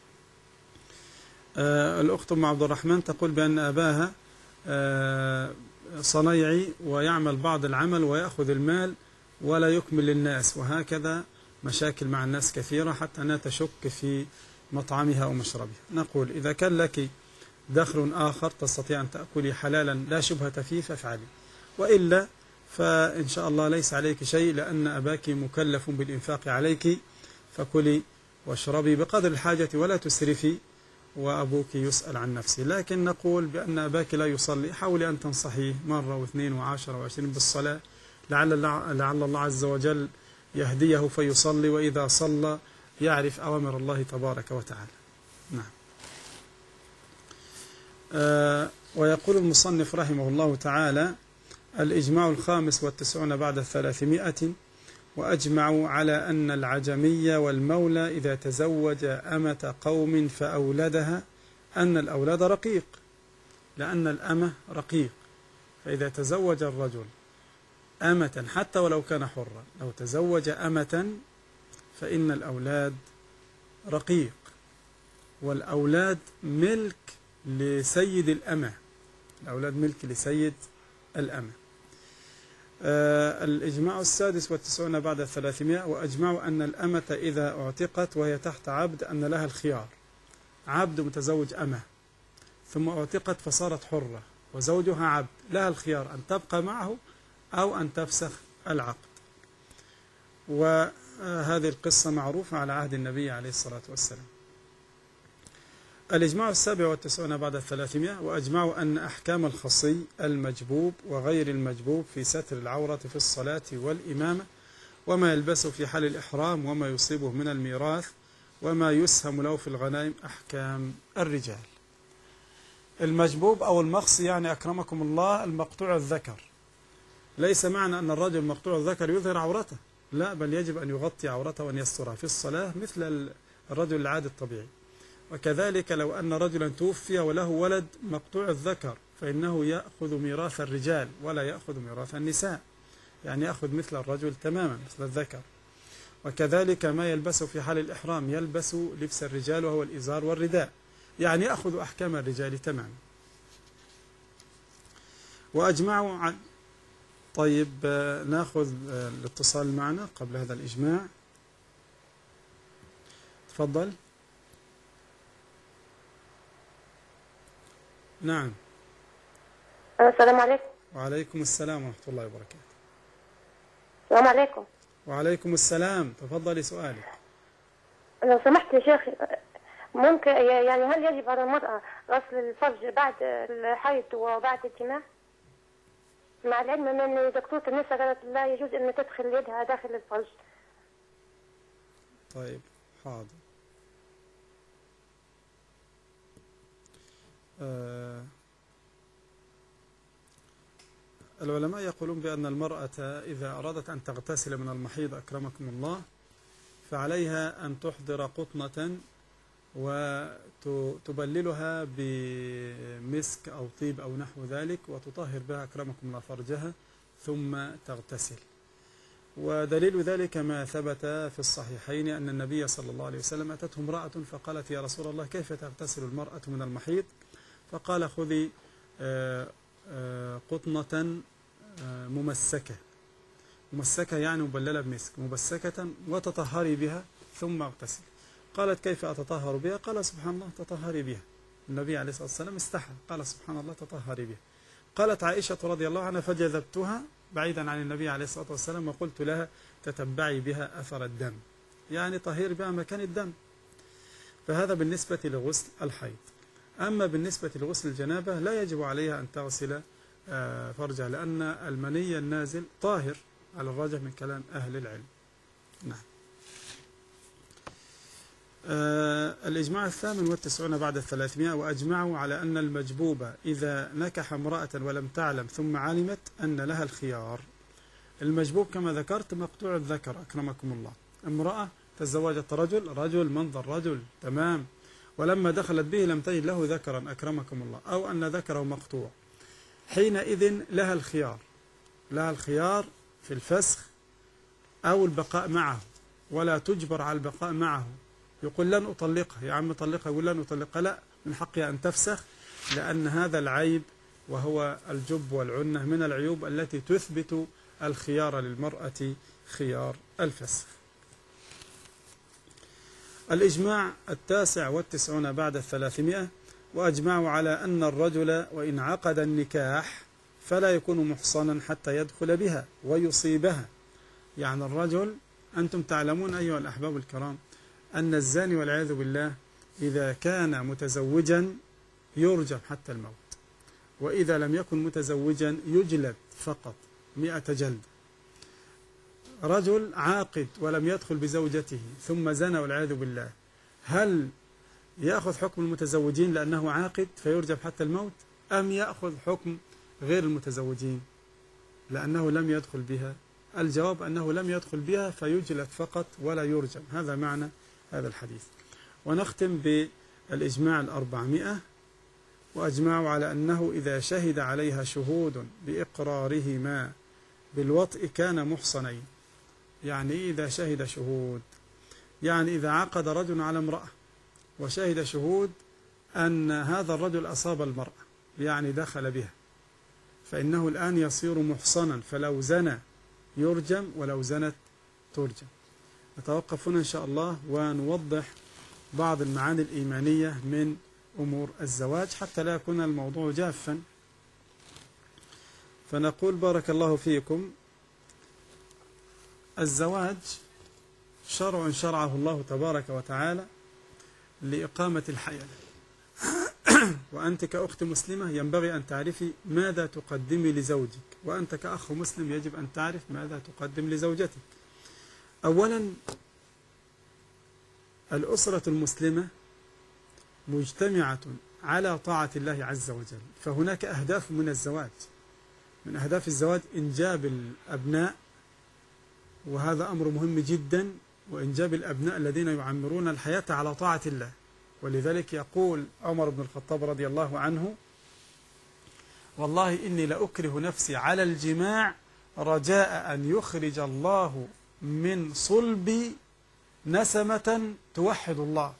أه الأخت أم عبد الرحمن تقول بأن أباها أه صنيعي ويعمل بعض العمل ويأخذ المال ولا يكمل للناس، وهكذا مشاكل مع الناس كثيرة حتى أنها تشك في مطعمها أو مشربها. نقول إذا كان لك دخل آخر تستطيع أن تأكلي حلالا لا شبهة فيه فافعلي، وإلا فإن شاء الله ليس عليك شيء، لأن أباك مكلف بالإنفاق عليك، فكلي واشربي بقدر الحاجة ولا تسرفي، وأبوك يسأل عن نفسه. لكن نقول بأن أباك لا يصلي، حاولي أن تنصحيه مرة واثنين وعشرة وعشرين بالصلاة، لعل الله, لعل الله عز وجل يهديه فيصلي، وإذا صلى يعرف أوامر الله تبارك وتعالى. نعم. آه ويقول المصنف رحمه الله تعالى: الإجماع الخامس والتسعون بعد الثلاثمائة: وأجمعوا على أن العجمي والمولى إذا تزوج أمة قوم فأولدها أن الأولاد رقيق، لأن الأمة رقيق، فإذا تزوج الرجل أمة حتى ولو كان حرا، لو تزوج أمة فإن الأولاد رقيق، والأولاد ملك لسيد الأمة، الأولاد ملك لسيد الأمة. آه الإجماع السادس والتسعون بعد الثلاثمائة: وأجمعوا أن الأمة إذا اعتقت وهي تحت عبد أن لها الخيار، عبد متزوج أمة ثم اعتقت فصارت حرة وزوجها عبد، لها الخيار أن تبقى معه أو أن تفسخ العقد، وهذه القصة معروفة على عهد النبي عليه الصلاة والسلام. الإجماع السابع والتسعون بعد الثلاثمائة: وأجمعوا أن أحكام الخصي المجبوب وغير المجبوب في ستر العورة في الصلاة والإمامة، وما يلبسه في حال الإحرام، وما يصيبه من الميراث، وما يسهم له في الغنائم أحكام الرجال. المجبوب أو المخصي يعني أكرمكم الله المقطوع الذكر، ليس معنى أن الرجل مقطوع الذكر يظهر عورته، لا، بل يجب أن يغطي عورته وأن يسترها في الصلاة مثل الرجل العادي الطبيعي. وكذلك لو أن رجلا توفي وله ولد مقطوع الذكر فإنه يأخذ ميراث الرجال ولا يأخذ ميراث النساء، يعني يأخذ مثل الرجل تماما مثل الذكر. وكذلك ما يلبسه في حال الإحرام، يلبس لبس الرجال وهو الإزار والرداء، يعني يأخذ أحكام الرجال تماما. وأجمعوا عن طيب ناخذ الاتصال معنا قبل هذا الإجماع. تفضل. نعم. السلام عليكم. وعليكم السلام ورحمة الله وبركاته. السلام عليكم. وعليكم السلام، تفضلي سؤالك. لو سمحت يا شيخ، ممكن يعني هل يجب على المرأة غسل الفرج بعد الحيض وبعد الجماع؟ مع العلم من ان دكتورة النساء قالت لا يجوز ان تدخل يدها داخل الفرج. طيب حاضر. آه العلماء يقولون بأن المرأة إذا أرادت أن تغتسل من المحيض أكرمكم الله فعليها أن تحضر قطنة وتبللها بمسك أو طيب أو نحو ذلك، وتطهر بها أكرمكم الله فرجها، ثم تغتسل. ودليل ذلك ما ثبت في الصحيحين أن النبي صلى الله عليه وسلم أتته امرأة فقالت يا رسول الله كيف تغتسل المرأة من المحيض؟ فقال خذي قطنة ممسكة، ممسكة يعني مبللة بمسك، ممسكة وتطهري بها ثم اغتسل. قالت كيف أتطهر بها؟ قال سبحان الله تطهري بها. النبي عليه الصلاة والسلام استحى، قال سبحان الله تطهري بها. قالت عائشة رضي الله عنها فجذبتها بعيدا عن النبي عليه الصلاة والسلام وقلت لها تتبعي بها أثر الدم، يعني طهير بها مكان الدم. فهذا بالنسبة لغسل الحيض. أما بالنسبة لغسل الجنابة لا يجب عليها أن تغسل فرجها، لأن المني النازل طاهر على الراجح من كلام أهل العلم. نعم. آه الإجماع الثامن والتسعون بعد الثلاثمائة، وأجمعوا على أن المجبوبة إذا نكح امرأة ولم تعلم ثم علمت أن لها الخيار. المجبوب كما ذكرت مقطوع الذكر أكرمكم الله، امرأة تزوجت رجل، رجل منظر رجل تمام، ولما دخلت به لم تجد له ذكرا أكرمكم الله، أو أن ذكره مقطوع، حينئذ لها الخيار، لها الخيار في الفسخ أو البقاء معه، ولا تجبر على البقاء معه. يقول لن أطلقها، يا عم طلقها، يقول لن أطلقها، لا، من حقها أن تفسخ، لأن هذا العيب وهو الجب والعنة من العيوب التي تثبت الخيار للمرأة خيار الفسخ. الإجماع التاسع والتسعون بعد الثلاثمائة، وأجمعوا على أن الرجل وإن عقد النكاح فلا يكون محصنا حتى يدخل بها ويصيبها. يعني الرجل، أنتم تعلمون أيها الأحباب الكرام أن الزاني والعياذ بالله إذا كان متزوجا يرجم حتى الموت، وإذا لم يكن متزوجا يجلد فقط مئة جلد. رجل عاقد ولم يدخل بزوجته ثم زنى والعياذ بالله، هل يأخذ حكم المتزوجين لأنه عاقد فيرجم حتى الموت، أم يأخذ حكم غير المتزوجين لأنه لم يدخل بها؟ الجواب أنه لم يدخل بها فيجلد فقط ولا يرجم. هذا معنى هذا الحديث. ونختم بالإجماع الأربعمائة، وأجمعوا على أنه إذا شهد عليها شهود بإقرارهما بالوطء كان محصنين. يعني إذا شهد شهود، يعني إذا عقد رجل على امرأة وشهد شهود أن هذا الرجل أصاب المرأة يعني دخل بها، فإنه الآن يصير محصنا، فلو زنى يرجم ولو زنت ترجم. نتوقف هنا إن شاء الله ونوضح بعض المعاني الإيمانية من أمور الزواج حتى لا يكون الموضوع جافا. فنقول بارك الله فيكم، الزواج شرع شرعه الله تبارك وتعالى لإقامة الحياة، وأنت كأخت مسلمة ينبغي أن تعرفي ماذا تقدمي لزوجك، وأنت كأخ مسلم يجب أن تعرف ماذا تقدم لزوجتك. أولا، الأسرة المسلمة مجتمعة على طاعة الله عز وجل، فهناك أهداف من الزواج. من أهداف الزواج إنجاب الأبناء، وهذا أمر مهم جدا، وإنجاب الأبناء الذين يعمرون الحياة على طاعة الله. ولذلك يقول عمر بن الخطاب رضي الله عنه: والله إني لأكره نفسي على الجماع رجاء أن يخرج الله من صلبي نسمة توحد الله،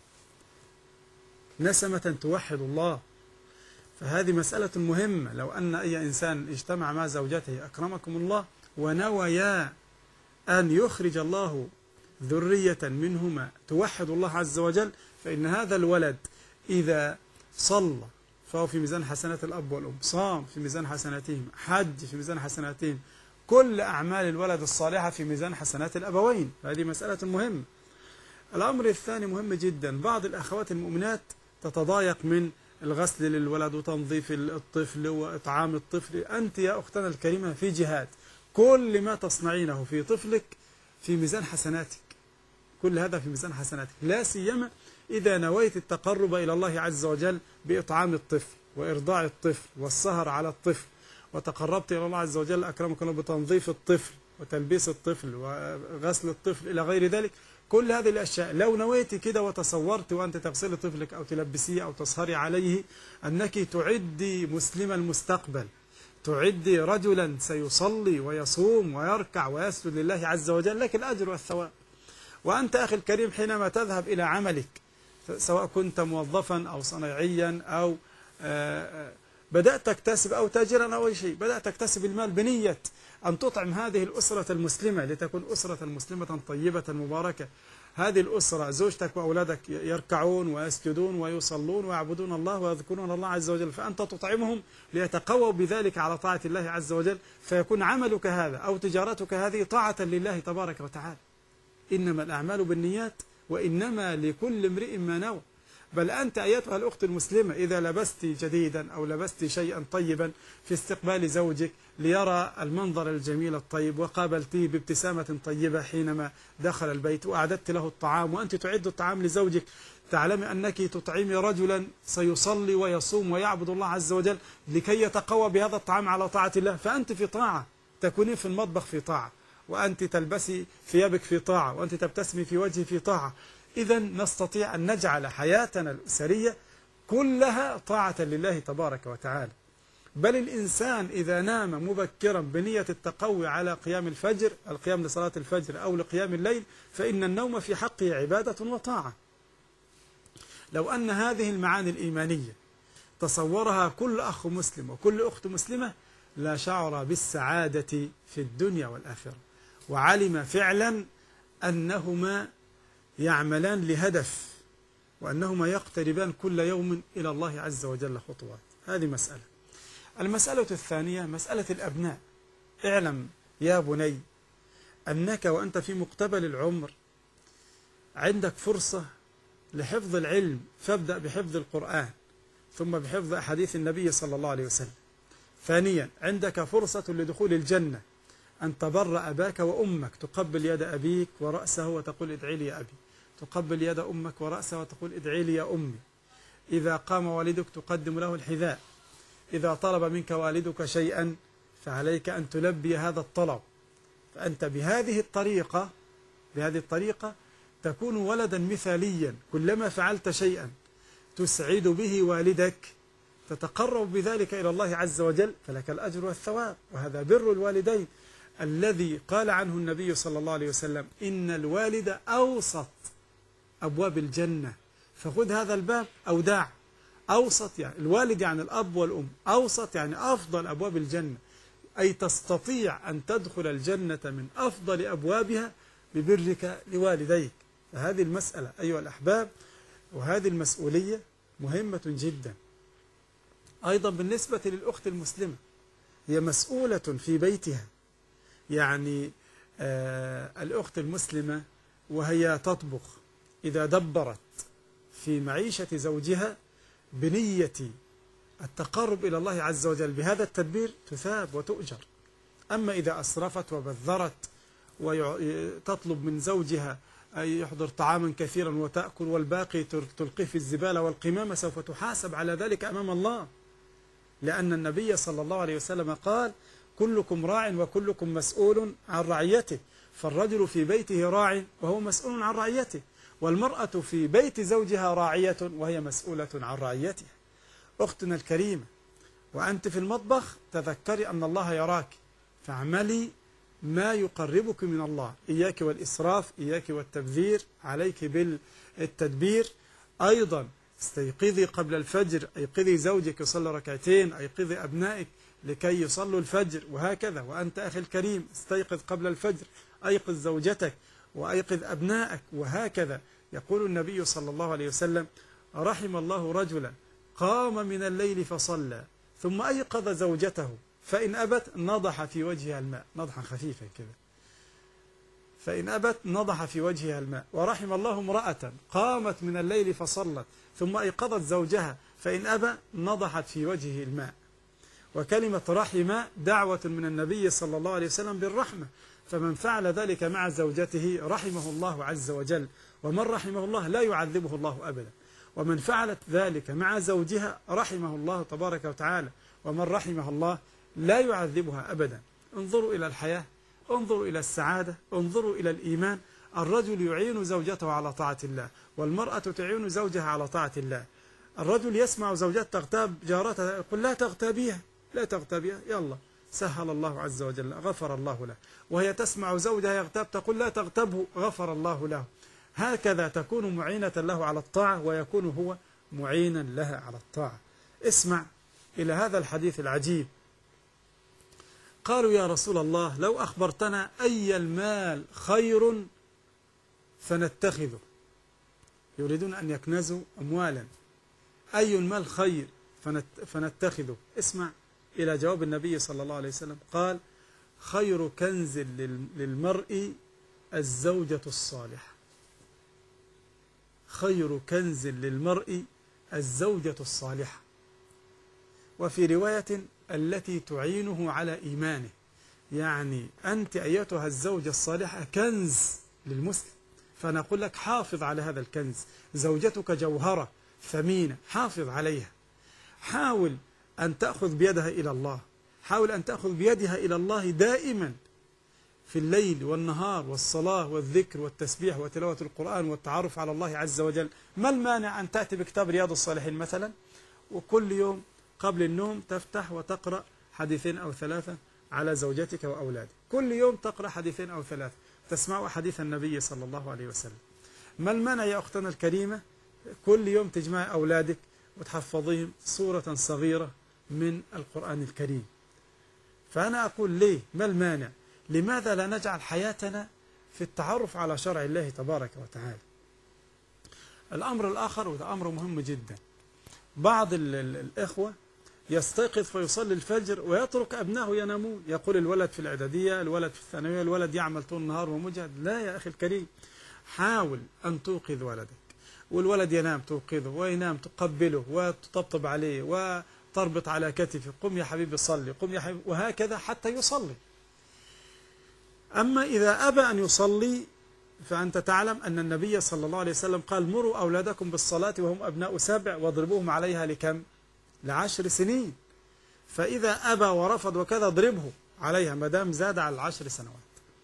نسمة توحد الله. فهذه مسألة مهمة. لو أن أي إنسان اجتمع مع زوجته أكرمكم الله ونويا أن يخرج الله ذرية منهما توحد الله عز وجل، فإن هذا الولد إذا صلى فهو في ميزان حسنات الأب والأم، صام في ميزان حسناتهم، حج في ميزان حسناتهم، كل أعمال الولد الصالحة في ميزان حسنات الأبوين. هذه مسألة مهمة. الأمر الثاني مهم جدا، بعض الأخوات المؤمنات تتضايق من الغسل للولد وتنظيف الطفل وإطعام الطفل. أنت يا أختنا الكريمة في جهاد، كل ما تصنعينه في طفلك في ميزان حسناتك، كل هذا في ميزان حسناتك، لا سيما إذا نويت التقرب إلى الله عز وجل بإطعام الطفل وإرضاع الطفل والسهر على الطفل، وتقربت إلى الله عز وجل أكرمك الله بتنظيف الطفل وتلبيس الطفل وغسل الطفل إلى غير ذلك. كل هذه الأشياء لو نويت كده وتصورت وأنت تغسل طفلك أو تلبسيه أو تسهري عليه أنك تعدي مسلم المستقبل، تعدي رجلا سيصلي ويصوم ويركع ويسجد لله عز وجل لك الأجر والثواب. وأنت أخي الكريم حينما تذهب إلى عملك سواء كنت موظفا أو صنايعيا أو بدأت تكتسب أو تاجرا أو أي شيء، بدأت تكتسب المال بنية أن تطعم هذه الأسرة المسلمة لتكون أسرة مسلمة طيبة مباركة. هذه الأسرة زوجتك وأولادك يركعون ويسجدون ويصلون ويعبدون الله ويذكرون الله عز وجل، فأنت تطعمهم ليتقووا بذلك على طاعة الله عز وجل، فيكون عملك هذا أو تجارتك هذه طاعة لله تبارك وتعالى. إنما الأعمال بالنيات وإنما لكل امرئ ما نوى. بل أنت أيتها الأخت المسلمة إذا لبست جديدا أو لبست شيئا طيبا في استقبال زوجك ليرى المنظر الجميل الطيب وقابلتيه بابتسامة طيبة حينما دخل البيت وأعددت له الطعام وأنت تعد الطعام لزوجك، تعلمي أنك تطعمي رجلا سيصلي ويصوم ويعبد الله عز وجل لكي يتقوى بهذا الطعام على طاعة الله، فأنت في طاعة، تكونين في المطبخ في طاعة، وأنت تلبسي ثيابك في طاعة، وأنت تبتسمي في وجهي في طاعة. إذا نستطيع أن نجعل حياتنا الأسرية كلها طاعة لله تبارك وتعالى. بل الإنسان إذا نام مبكرا بنية التقوي على قيام الفجر، القيام لصلاة الفجر أو لقيام الليل، فإن النوم في حقه عبادة وطاعة. لو أن هذه المعاني الإيمانية تصورها كل أخ مسلم وكل أخت مسلمة لا شعر بالسعادة في الدنيا والآخرة، وعلم فعلا أنهما يعملان لهدف وأنهما يقتربان كل يوم إلى الله عز وجل خطوات. هذه مسألة. المسألة الثانية مسألة الأبناء. اعلم يا بني أنك وأنت في مقتبل العمر عندك فرصة لحفظ العلم، فابدأ بحفظ القرآن ثم بحفظ أحاديث النبي صلى الله عليه وسلم. ثانيا عندك فرصة لدخول الجنة، أن تبر أباك وأمك، تقبل يد أبيك ورأسه وتقول ادعي لي يا أبي، تقبل يد أمك ورأسه وتقول ادعي لي يا أمي. إذا قام والدك تقدم له الحذاء، إذا طلب منك والدك شيئا فعليك أن تلبي هذا الطلب. فأنت بهذه الطريقة بهذه الطريقة تكون ولدا مثاليا، كلما فعلت شيئا تسعد به والدك تتقرب بذلك إلى الله عز وجل فلك الأجر والثواب. وهذا بر الوالدين الذي قال عنه النبي صلى الله عليه وسلم إن الوالد أوسط أبواب الجنة، فخذ هذا الباب أو دع. أوسط يعني الوالد يعني الأب والأم، أوسط يعني أفضل أبواب الجنة، أي تستطيع أن تدخل الجنة من أفضل أبوابها ببرك لوالديك. فهذه المسألة أيها الأحباب وهذه المسؤولية مهمة جدا. أيضا بالنسبة للأخت المسلمة هي مسؤولة في بيتها، يعني آه الأخت المسلمة وهي تطبخ إذا دبرت في معيشة زوجها بنية التقرب إلى الله عز وجل بهذا التدبير تثاب وتؤجر. أما إذا أسرفت وبذرت وتطلب من زوجها أن يحضر طعاما كثيرا وتأكل والباقي تلقيه في الزبالة والقمامة سوف تحاسب على ذلك أمام الله، لأن النبي صلى الله عليه وسلم قال كلكم راع وكلكم مسؤول عن رعيته. فالرجل في بيته راع وهو مسؤول عن رعيته، والمرأة في بيت زوجها راعية وهي مسؤولة عن رعيتها. أختنا الكريمة وأنت في المطبخ تذكري أن الله يراك، فاعملي ما يقربك من الله، إياك والإسراف، إياك والتبذير، عليك بالتدبير. أيضا استيقظي قبل الفجر، أيقظي زوجك يصلي ركعتين، أيقظي أبنائك لكي يصلوا الفجر، وهكذا. وأنت أخي الكريم استيقظ قبل الفجر، أيقظ زوجتك وأيقظ أبنائك، وهكذا. يقول النبي صلى الله عليه وسلم رحم الله رجلا قام من الليل فصلى ثم أيقظ زوجته فإن أبت نضح في وجهها الماء، نضحا خفيفا كذا، فإن أبت نضح في وجهها الماء. ورحم الله امرأة قامت من الليل فصلت ثم أيقظت زوجها فإن أبى نضحت في وجهه الماء. وكلمة رحم دعوة من النبي صلى الله عليه وسلم بالرحمة، فمن فعل ذلك مع زوجته رحمه الله عز وجل، ومن رحمه الله لا يعذبه الله أبدا. ومن فعلت ذلك مع زوجها رحمه الله تبارك وتعالى، ومن رحمه الله لا يعذبها أبدا. انظروا إلى الحياة، انظروا إلى السعادة، انظروا إلى الإيمان. الرجل يعين زوجته على طاعة الله، والمرأة تعين زوجها على طاعة الله. الرجل يسمع زوجته تغتاب جارتها يقول لا تغتابيها، لا تغتابها، يلا سهل الله عز وجل، غفر الله له. وهي تسمع زوجها يغتاب تقول لا تغتبه، غفر الله له. هكذا تكون معينة له على الطاعة، ويكون هو معينا لها على الطاعة. اسمع إلى هذا الحديث العجيب. قالوا يا رسول الله لو أخبرتنا أي المال خير فنتخذه. يريدون أن يكنزوا أموالا، أي المال خير فنتخذه. اسمع إلى جواب النبي صلى الله عليه وسلم، قال خير كنز للمرء الزوجة الصالحة. خير كنز للمرء الزوجة الصالحة. وفي رواية التي تعينه على إيمانه. يعني أنت أيتها الزوجة الصالحة كنز للمسلم، فنقول لك حافظ على هذا الكنز. زوجتك جوهرة ثمينة، حافظ عليها. حاول أن تأخذ بيدها إلى الله، حاول أن تأخذ بيدها إلى الله دائما في الليل والنهار، والصلاة والذكر والتسبيح وتلاوة القرآن والتعرف على الله عز وجل. ما المانع أن تأتي بكتاب رياض الصالحين مثلا، وكل يوم قبل النوم تفتح وتقرأ حديثين أو ثلاثة على زوجتك وأولادك. كل يوم تقرأ حديثين أو ثلاثة، تسمعوا حديث النبي صلى الله عليه وسلم. ما المانع يا أختنا الكريمة كل يوم تجمع أولادك وتحفظهم سورة صغيرة من القرآن الكريم؟ فأنا أقول ليه؟ ما المانع؟ لماذا لا نجعل حياتنا في التعرف على شرع الله تبارك وتعالى؟ الأمر الآخر، وده أمر مهم جدا، بعض ال ال الإخوة يستيقظ فيصلي الفجر ويترك أبنائه ينامون. يقول الولد في الإعدادية، الولد في الثانوية، الولد يعمل طول النهار ومجهد. لا يا أخي الكريم، حاول أن توقظ ولدك، والولد ينام توقظه، وينام تقبله وتطبطب عليه وتربط على كتفه، قم يا حبيبي صلي، قم يا حبيبي، وهكذا حتى يصلي. أما إذا أبى أن يصلي فأنت تعلم أن النبي صلى الله عليه وسلم قال مروا أولادكم بالصلاة وهم أبناء سبع واضربوهم عليها لكم؟ لعشر سنين. فإذا أبى ورفض وكذا اضربه عليها ما دام زاد على العشر سنوات.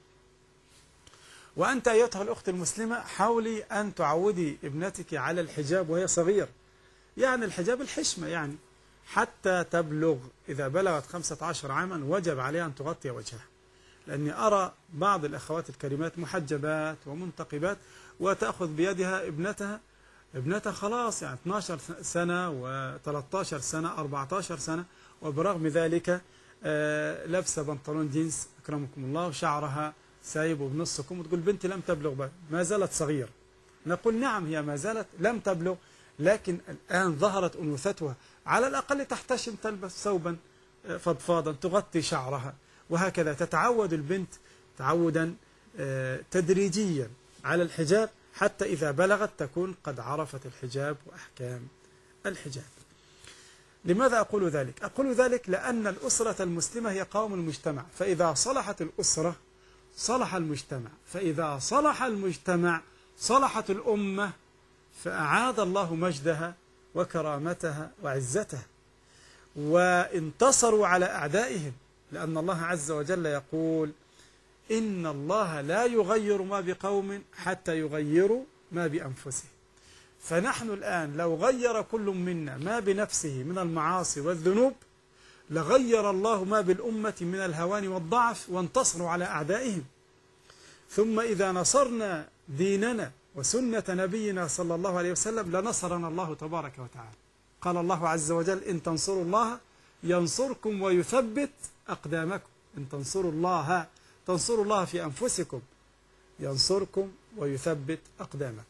وأنت أيتها الأخت المسلمة حاولي أن تعودي ابنتك على الحجاب وهي صغيرة، يعني الحجاب الحشمة، يعني حتى تبلغ. إذا بلغت خمسة عشر عاما وجب عليها أن تغطي وجهها. لأني أرى بعض الأخوات الكريمات محجبات ومنتقبات وتأخذ بيدها ابنتها ابنتها خلاص يعني اثنتا عشرة سنة وثلاثة عشر سنة أربعة عشر سنة، وبرغم ذلك لابسة بنطلون جينز أكرمكم الله وشعرها سايب وبنصكم، وتقول بنتي لم تبلغ بقى. ما زالت صغيرة. نقول نعم هي ما زالت لم تبلغ، لكن الآن ظهرت أنوثتها، على الأقل تحتشم، تلبس ثوبا فضفاضا تغطي شعرها، وهكذا تتعود البنت تعودا تدريجيا على الحجاب حتى إذا بلغت تكون قد عرفت الحجاب وأحكام الحجاب. لماذا أقول ذلك؟ أقول ذلك لأن الأسرة المسلمة هي قوام المجتمع، فإذا صلحت الأسرة صلح المجتمع، فإذا صلح المجتمع صلحت الأمة، فأعاد الله مجدها وكرامتها وعزتها، وانتصروا على أعدائهم. لأن الله عز وجل يقول إن الله لا يغير ما بقوم حتى يغيروا ما بأنفسهم. فنحن الآن لو غير كل منا ما بنفسه من المعاصي والذنوب لغير الله ما بالأمة من الهوان والضعف، وانتصروا على أعدائهم. ثم إذا نصرنا ديننا وسنة نبينا صلى الله عليه وسلم لنصرنا الله تبارك وتعالى. قال الله عز وجل إن تنصروا الله ينصركم ويثبت أقدامكم. إن تنصروا الله تنصروا الله في أنفسكم ينصركم ويثبت أقدامكم.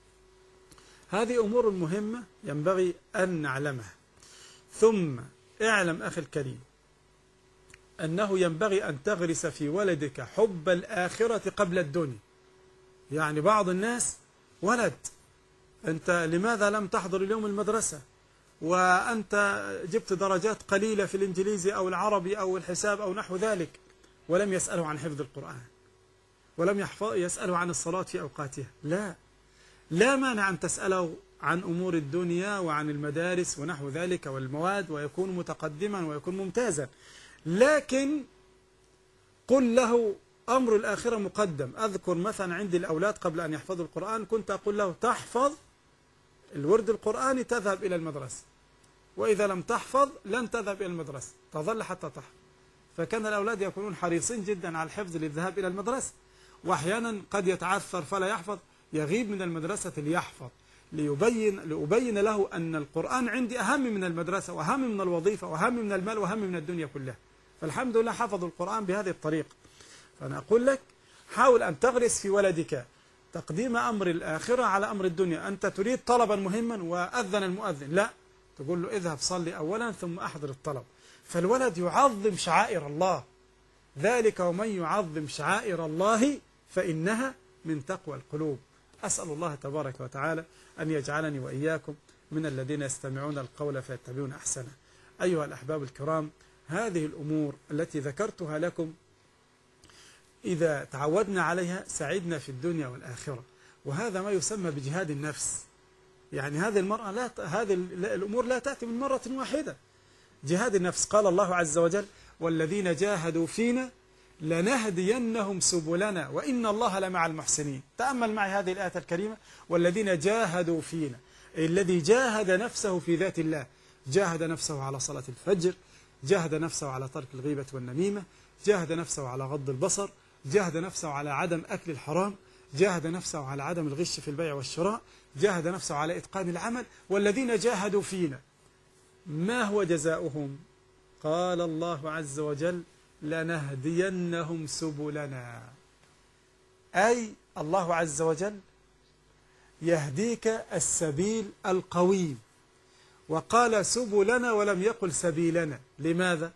هذه أمور مهمة ينبغي أن نعلمها. ثم اعلم أخي الكريم أنه ينبغي أن تغرس في ولدك حب الآخرة قبل الدنيا. يعني بعض الناس ولد أنت لماذا لم تحضر اليوم المدرسة وأنت جبت درجات قليلة في الإنجليزي أو العربي أو الحساب أو نحو ذلك، ولم يسأله عن حفظ القرآن، ولم يسأله عن الصلاة في أوقاتها. لا لا مانع أن تسأله عن أمور الدنيا وعن المدارس ونحو ذلك والمواد، ويكون متقدما ويكون ممتازا، لكن قل له أمر الآخرة مقدم. أذكر مثلا عندي الأولاد قبل أن يحفظوا القرآن كنت أقول له تحفظ الورد القرآني تذهب إلى المدرسة، وإذا لم تحفظ لن تذهب إلى المدرسة، تظل حتى تحفظ. فكان الأولاد يكونون حريصين جدا على الحفظ للذهاب إلى المدرسة، وأحيانا قد يتعثر فلا يحفظ، يغيب من المدرسة ليحفظ، ليبين لأبين له أن القرآن عندي أهم من المدرسة وأهم من الوظيفة وأهم من المال وأهم من الدنيا كلها. فالحمد لله حفظوا القرآن بهذه الطريقة. فأنا أقول لك حاول أن تغرس في ولدك تقديم أمر الآخرة على أمر الدنيا. أنت تريد طلبا مهما وأذن المؤذن، لا، تقول له اذهب صلي أولا ثم أحضر الطلب. فالولد يعظم شعائر الله، ذلك ومن يعظم شعائر الله فإنها من تقوى القلوب. أسأل الله تبارك وتعالى أن يجعلني وإياكم من الذين يستمعون القول فيتبعون أحسنه. أيها الأحباب الكرام، هذه الأمور التي ذكرتها لكم إذا تعودنا عليها سعدنا في الدنيا والآخرة، وهذا ما يسمى بجهاد النفس. يعني هذه المرأة لا ت... هذه الأمور لا تأتي من مرة واحدة. جهاد النفس، قال الله عز وجل: والذين جاهدوا فينا لنهدينهم سبلنا وإن الله لمع المحسنين. تأمل معي هذه الآية الكريمة: والذين جاهدوا فينا، الذي جاهد نفسه في ذات الله، جاهد نفسه على صلاة الفجر، جاهد نفسه على ترك الغيبة والنميمة، جاهد نفسه على غض البصر، جاهد نفسه على عدم أكل الحرام، جاهد نفسه على عدم الغش في البيع والشراء، جاهد نفسه على إتقان العمل. والذين جاهدوا فينا ما هو جزاؤهم؟ قال الله عز وجل: لنهدينهم سبلنا. أي الله عز وجل يهديك السبيل القويم، وقال سبلنا ولم يقل سبيلنا. لماذا؟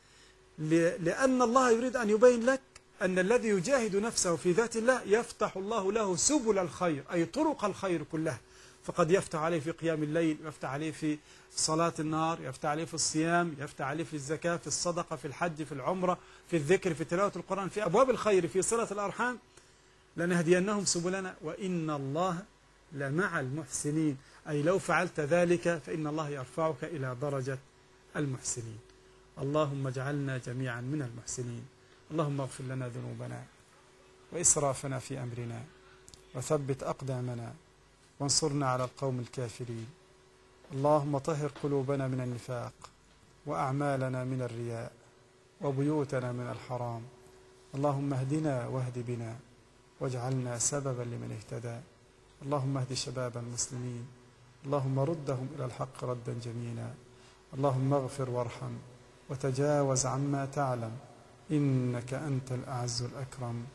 لأن الله يريد أن يبين لك أن الذي يجاهد نفسه في ذات الله يفتح الله له سبل الخير، أي طرق الخير كلها. فقد يفتح عليه في قيام الليل، يفتح عليه في صلاة النهار، يفتح عليه في الصيام، يفتح عليه في الزكاة، في الصدقة، في الحج، في العمرة، في الذكر، في تلاوة القرآن، في أبواب الخير، في صلة الأرحام. لنهدينهم سبلنا وإن الله لمع المحسنين، أي لو فعلت ذلك فإن الله يرفعك إلى درجة المحسنين. اللهم اجعلنا جميعا من المحسنين. اللهم اغفر لنا ذنوبنا وإسرافنا في أمرنا، وثبت أقدامنا، وانصرنا على القوم الكافرين. اللهم طهر قلوبنا من النفاق، وأعمالنا من الرياء، وبيوتنا من الحرام. اللهم اهدنا واهد بنا، واجعلنا سببا لمن اهتدى. اللهم اهد شباب المسلمين، اللهم ردهم إلى الحق ردا جميلا. اللهم اغفر وارحم وتجاوز عما تعلم، إنك أنت الأعز الأكرم.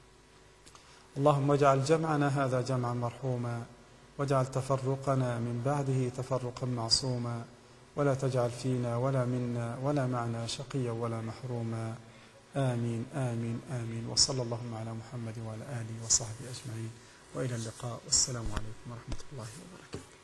اللهم اجعل جمعنا هذا جمعا مرحوما، واجعل تفرقنا من بعده تفرقا معصوما، ولا تجعل فينا ولا منا ولا معنا شقيا ولا محروما. آمين آمين آمين. وصلى اللهم على محمد وعلى آله وصحبه أجمعين، وإلى اللقاء، والسلام عليكم ورحمة الله وبركاته.